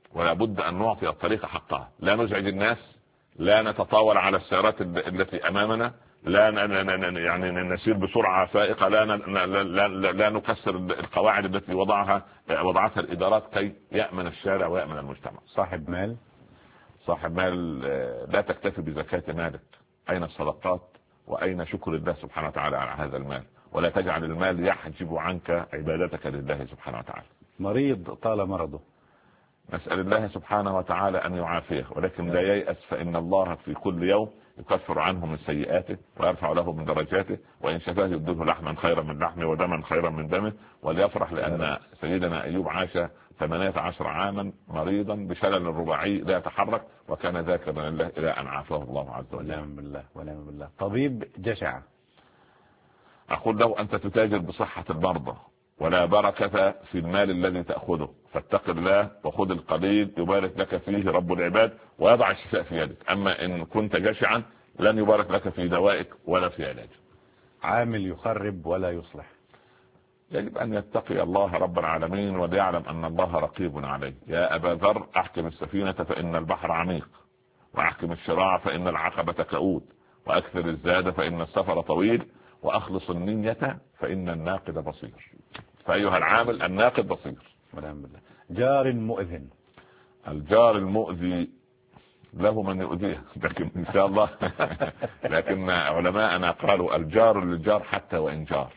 ولا بد أن نعطي الطريق حقها، لا نزعج الناس، لا نتطاول على السيارات التي أمامنا، لا يعني نسير بسرعة فائقة، لا نكسر القواعد التي وضعتها الإدارات كي يأمن الشارع ويأمن المجتمع. صاحب مال لا تكتفي بزكاة مالك، أين الصدقات وأين شكر الله سبحانه وتعالى على هذا المال؟ ولا تجعل المال يحجب عنك عبادتك لله سبحانه وتعالى. مريض طال مرضه، نسأل الله سبحانه وتعالى أن يعافيه، ولكن لا ييأس، فإن الله في كل يوم يكفر عنه من سيئاته ويرفع له من درجاته، وإن شفاه يبدله لحما خيرا من لحمه ودما خيرا من دمه. وليفرح لأن سيدنا أيوب عاش 18 عاما مريضا بشلل رباعي لا يتحرك، وكان ذاكرا لله إلى أن عافاه الله عز وجل. ونعم بالله. طبيب جشع، أقول له أنت تتاجر بصحة المرضى ولا بركة في المال الذي تأخذه، فاتق الله وخذ القليل يبارك لك فيه رب العباد ويضع الشفاء في يدك. أما إن كنت جشعا لن يبارك لك في دوائك ولا في علاجك. عامل يخرب ولا يصلح، يجب أن يتقي الله رب العالمين وليعلم أن الله رقيب عليه. يا أبا ذر أحكم السفينة فإن البحر عميق، وأحكم الشراع فإن العقبة كؤود، وأكثر الزاد فإن السفر طويل، وأخلص النية فإن الناقد بصير. فأيها العامل الناقد بصير. ونعم بالله. جار مؤذن، الجار المؤذي له من يؤذيه، لكن إن شاء الله لكن علماءنا قالوا الجار للجار حتى وإن جار.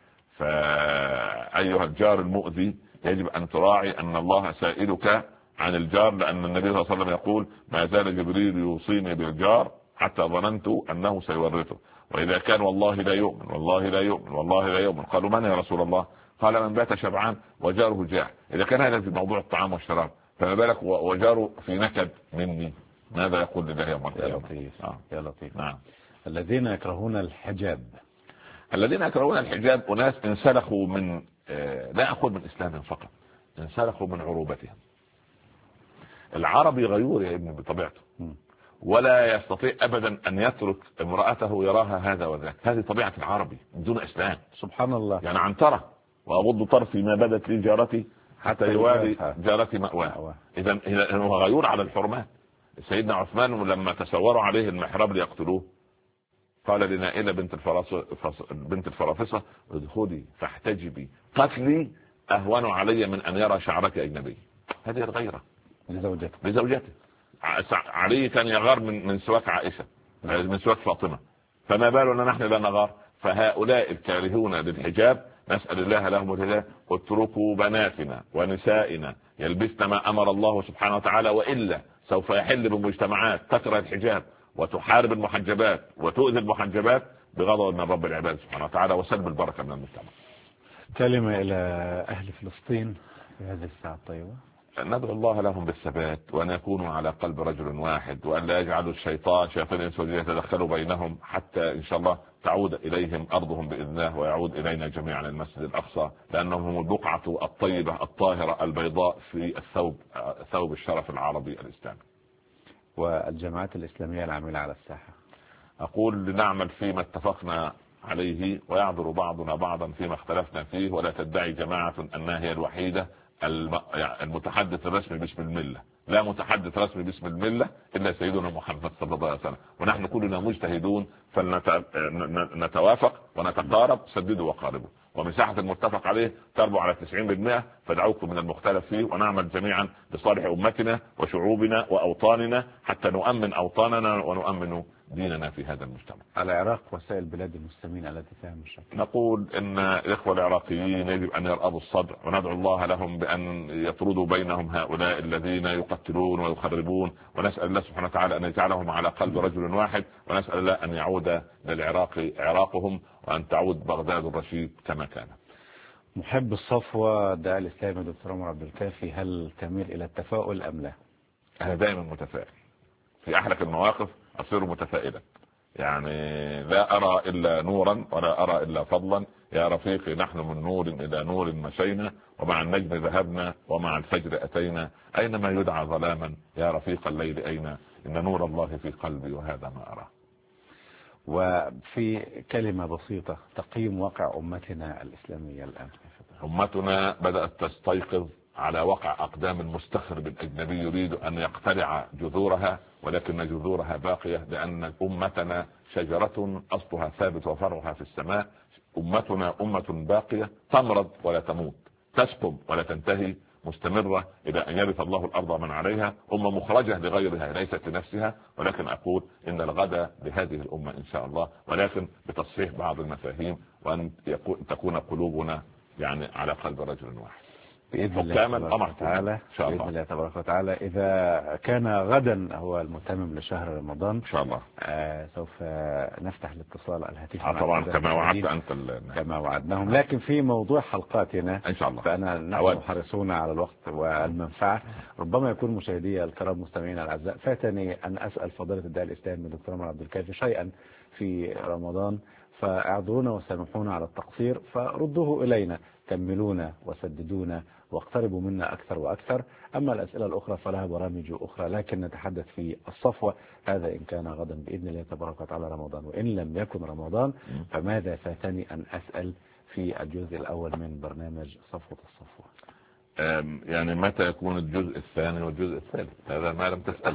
فأيها الجار المؤذي يجب أن تراعي أن الله سائلك عن الجار، لأن النبي صلى الله عليه وسلم يقول ما زال جبريل يوصيني بالجار حتى ظننت أنه سيورثه، وإذا كان والله لا يؤمن والله لا يؤمن والله لا يؤمن. قالوا من يا رسول الله؟ قال من بات شبعان وجاره جاع. إذا كان هذا في موضوع الطعام والشراب، فما بالك وجاره في نكد مني؟ ماذا يقول لله يوم القيامة؟ يا لطيف. نعم. الذين يكرهون الحجاب، الذين يكرهون الحجاب أناس انسلخوا من لا أقول من إسلامهم فقط، انسلخوا من عروبتهم. العربي غيور يا ابني بطبيعته، ولا يستطيع أبدا أن يترك امرأته يراها هذا وذاك. هذه طبيعة العربي دون إسلام. سبحان الله. يعني عنترة وأغض طرفي ما بدت لي جارتي حتى يوالي جارتي مأواه. إذا هو غيور على الحرمات. سيدنا عثمان لما تسوروا عليه المحراب ليقتلوه قال لنائلة بنت الفرافصة ادخلي فاحتجبي، قتلي أهون علي من أن يرى شعرك أجنبي. هذه الغيرة لزوجته. علي كان يغار من سواك عائشة، من سواك فاطمة، فما بالنا نحن لا نغار؟ فهؤلاء الكارهون للحجاب نسأل الله لهم الهداية. اتركوا بناتنا ونسائنا يلبسن ما أمر الله سبحانه وتعالى، وإلا سوف يحل بمجتمعات تكره الحجاب وتحارب المحجبات وتؤذي المحجبات بغضب من رب العباد سبحانه وتعالى وسلب البركة من المجتمع. كلمة إلى أهل فلسطين في هذه الساعة الطيبة. ندعو الله لهم بالثبات وأن يكونوا على قلب رجل واحد، وأن لا يجعلوا الشيطان الإنس يتدخلوا بينهم، حتى إن شاء الله تعود إليهم أرضهم بإذن الله ويعود إلينا جميعا المسجد الأقصى، لأنهم هم البقعة الطيبة الطاهرة البيضاء في ثوب الشرف العربي الإسلامي. والجماعات الإسلامية العاملة على الساحة، أقول لنعمل فيما اتفقنا عليه ويعذر بعضنا بعضا فيما اختلفنا فيه، ولا تدعي جماعة أنها هي الوحيدة المتحدث الرسمي باسم الملة. لا متحدث رسمي باسم الملة إلا سيدنا محمد صلى الله عليه وسلم، ونحن كلنا مجتهدون فلنتوافق ونتقارب. سددوا وقاربوا، ومساحة المتفق عليه تربع على 90%، فدعوكم من المختلف فيه ونعمل جميعا لصالح أمتنا وشعوبنا وأوطاننا حتى نؤمن أوطاننا ونؤمن ديننا في هذا المجتمع. العراق وسائل بلاد المسلمين التي فيها مشاكل، نقول ان الاخوه العراقيين يجب ان يرأبوا الصدر، وندعو الله لهم بان يطردوا بينهم هؤلاء الذين يقتلون ويخربون، ونسأل الله سبحانه وتعالى ان يجعلهم على قلب رجل واحد، ونسأل الله ان يعود للعراق عراقهم وان تعود بغداد الرشيد كما كان. محب الصفوة الداعي الإسلامي دكتور عمر عبد الكافي، هل تميل إلى التفاؤل أم لا؟ أنا دائما متفائل، في أحلك المواقف أصير متفائلا، يعني لا أرى إلا نورا ولا أرى إلا فضلا. يا رفيقي نحن من نور إلى نور مشينا، ومع النجم ذهبنا ومع الفجر أتينا، أينما يدعى ظلاما يا رفيق الليل أين، إن نور الله في قلبي وهذا ما أراه. وفي كلمة بسيطة تقييم واقع أمتنا الإسلامية الآن. أمتنا بدأت تستيقظ على وقع أقدام المستخرب الأجنبي يريد أن يقتلع جذورها، ولكن جذورها باقية، لأن أمتنا شجرة أصلها ثابت وفرعها في السماء. أمتنا أمة باقية تمرض ولا تموت، تسقم ولا تنتهي، مستمرة إلى أن يرث الله الأرض من عليها. أمة مخرجة لغيرها ليست لنفسها، ولكن أقول إن الغد لهذه الأمة إن شاء الله، ولكن بتصحيح بعض المفاهيم، وأن تكون قلوبنا يعني على قلب رجل واحد بإذن الله تبارك وتعالى. بإذن الله تبارك وتعالى. إذا كان غدا هو المتمم لشهر رمضان إن شاء الله سوف نفتح الاتصال الهاتفي طبعا كما وعدت أنت كما وعدناهم، لكن في موضوع حلقاتنا إن شاء الله فأنا نحن حريصون على الوقت والمنفعة. ربما يكون مشاهدي الكرام مستمعينا الأعزاء فاتني أن أسأل فضيلة الداعية الإسلامي الدكتور عمر عبد الكافي شيئا في رمضان، فاعذرونا وسامحونا على التقصير، فردوه إلينا، كملونا وسددونا واقتربوا منا أكثر وأكثر. أما الأسئلة الأخرى فلها برامج أخرى، لكن نتحدث في الصفوة، هذا إن كان غدا بإذن الله تبارك وتعالى رمضان، وإن لم يكن رمضان فماذا فاتني أن أسأل في الجزء الأول من برنامج صفوة الصفوة؟ يعني متى يكون الجزء الثاني والجزء الثالث؟ هذا ما لم تسأل.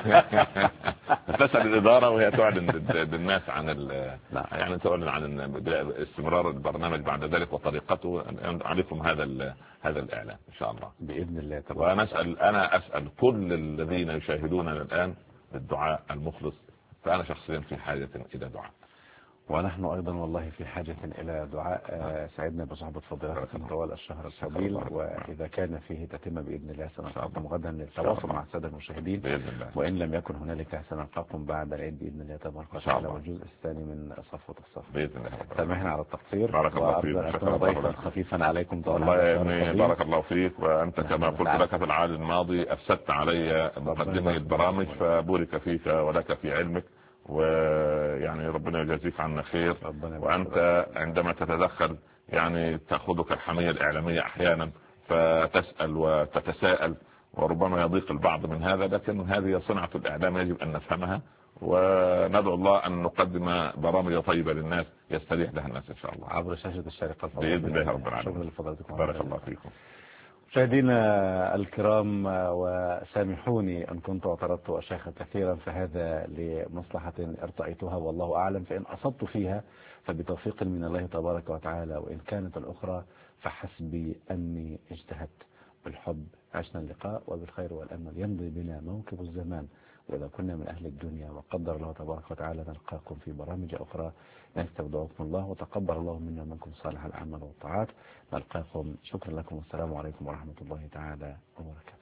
تسأل الإدارة وهي تعلن للناس عن يعني تعلن عن استمرار البرنامج بعد ذلك وطريقته. عليكم هذا الإعلان إن شاء الله بإذن الله. أنا أسأل كل الذين يشاهدوننا الآن بالدعاء المخلص، فأنا شخصيا في حاجة إلى دعاء، ونحن أيضا والله في حاجة إلى دعاء. سعدنا بصحبة فضيلتكم طوال الشهر الطويل، وإذا كان فيه تتم بإذن الله سنلقاكم غدا للتواصل مع السادة المشاهدين بإذن الله، وإن لم يكن هنالك سنلقاكم بعد العيد بإذن الله تبارك وتعالى والجزء الثاني من صفوة الصف بإذن الله. سامحنا على التقصير، وأرجو أن أكون ضيفا خفيفا عليكم طوال الله. بارك الله فيك، وأنت كما قلت لك في العام الماضي أفسدت علي مقدمي البرامج، فبورك فيك ولك في علمك، ويعني ربنا يجازيك عنا خير. وأنت عندما تتدخل يعني تأخذك الحمية الإعلامية أحيانا فتسأل وتتساءل، وربما يضيق البعض من هذا، لكن هذه صنعة الإعلام يجب أن نفهمها، وندعو الله أن نقدم برامج طيبة للناس يستريح لها الناس إن شاء الله عبر شاشة الشارقة بإذن الله رب العالمين. شكرا لفضلاتكم، بارك الله فيكم. مشاهدينا الكرام، وسامحوني أن كنت اعترضت أشياخا كثيرا، فهذا لمصلحة ارتأيتها والله أعلم، فإن أصبت فيها فبتوفيق من الله تبارك وتعالى، وإن كانت الأخرى فحسبي أني اجتهدت. بالحب عشنا اللقاء، وبالخير والأمل يمضي بنا موكب الزمان، وإذا كنا من أهل الدنيا وقدر الله تبارك وتعالى نلقاكم في برامج أخرى، نستودعكم الله وتقبل الله منا ومنكم صالح الأعمال والطاعات. نلقاكم، شكرا لكم، والسلام عليكم ورحمة الله تعالى وبركاته.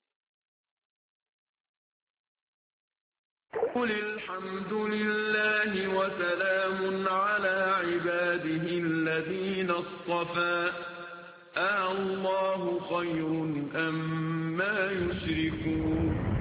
قل الحمد لله وسلام على عباده الذين اصطفى، الله خير أم ما يشركون.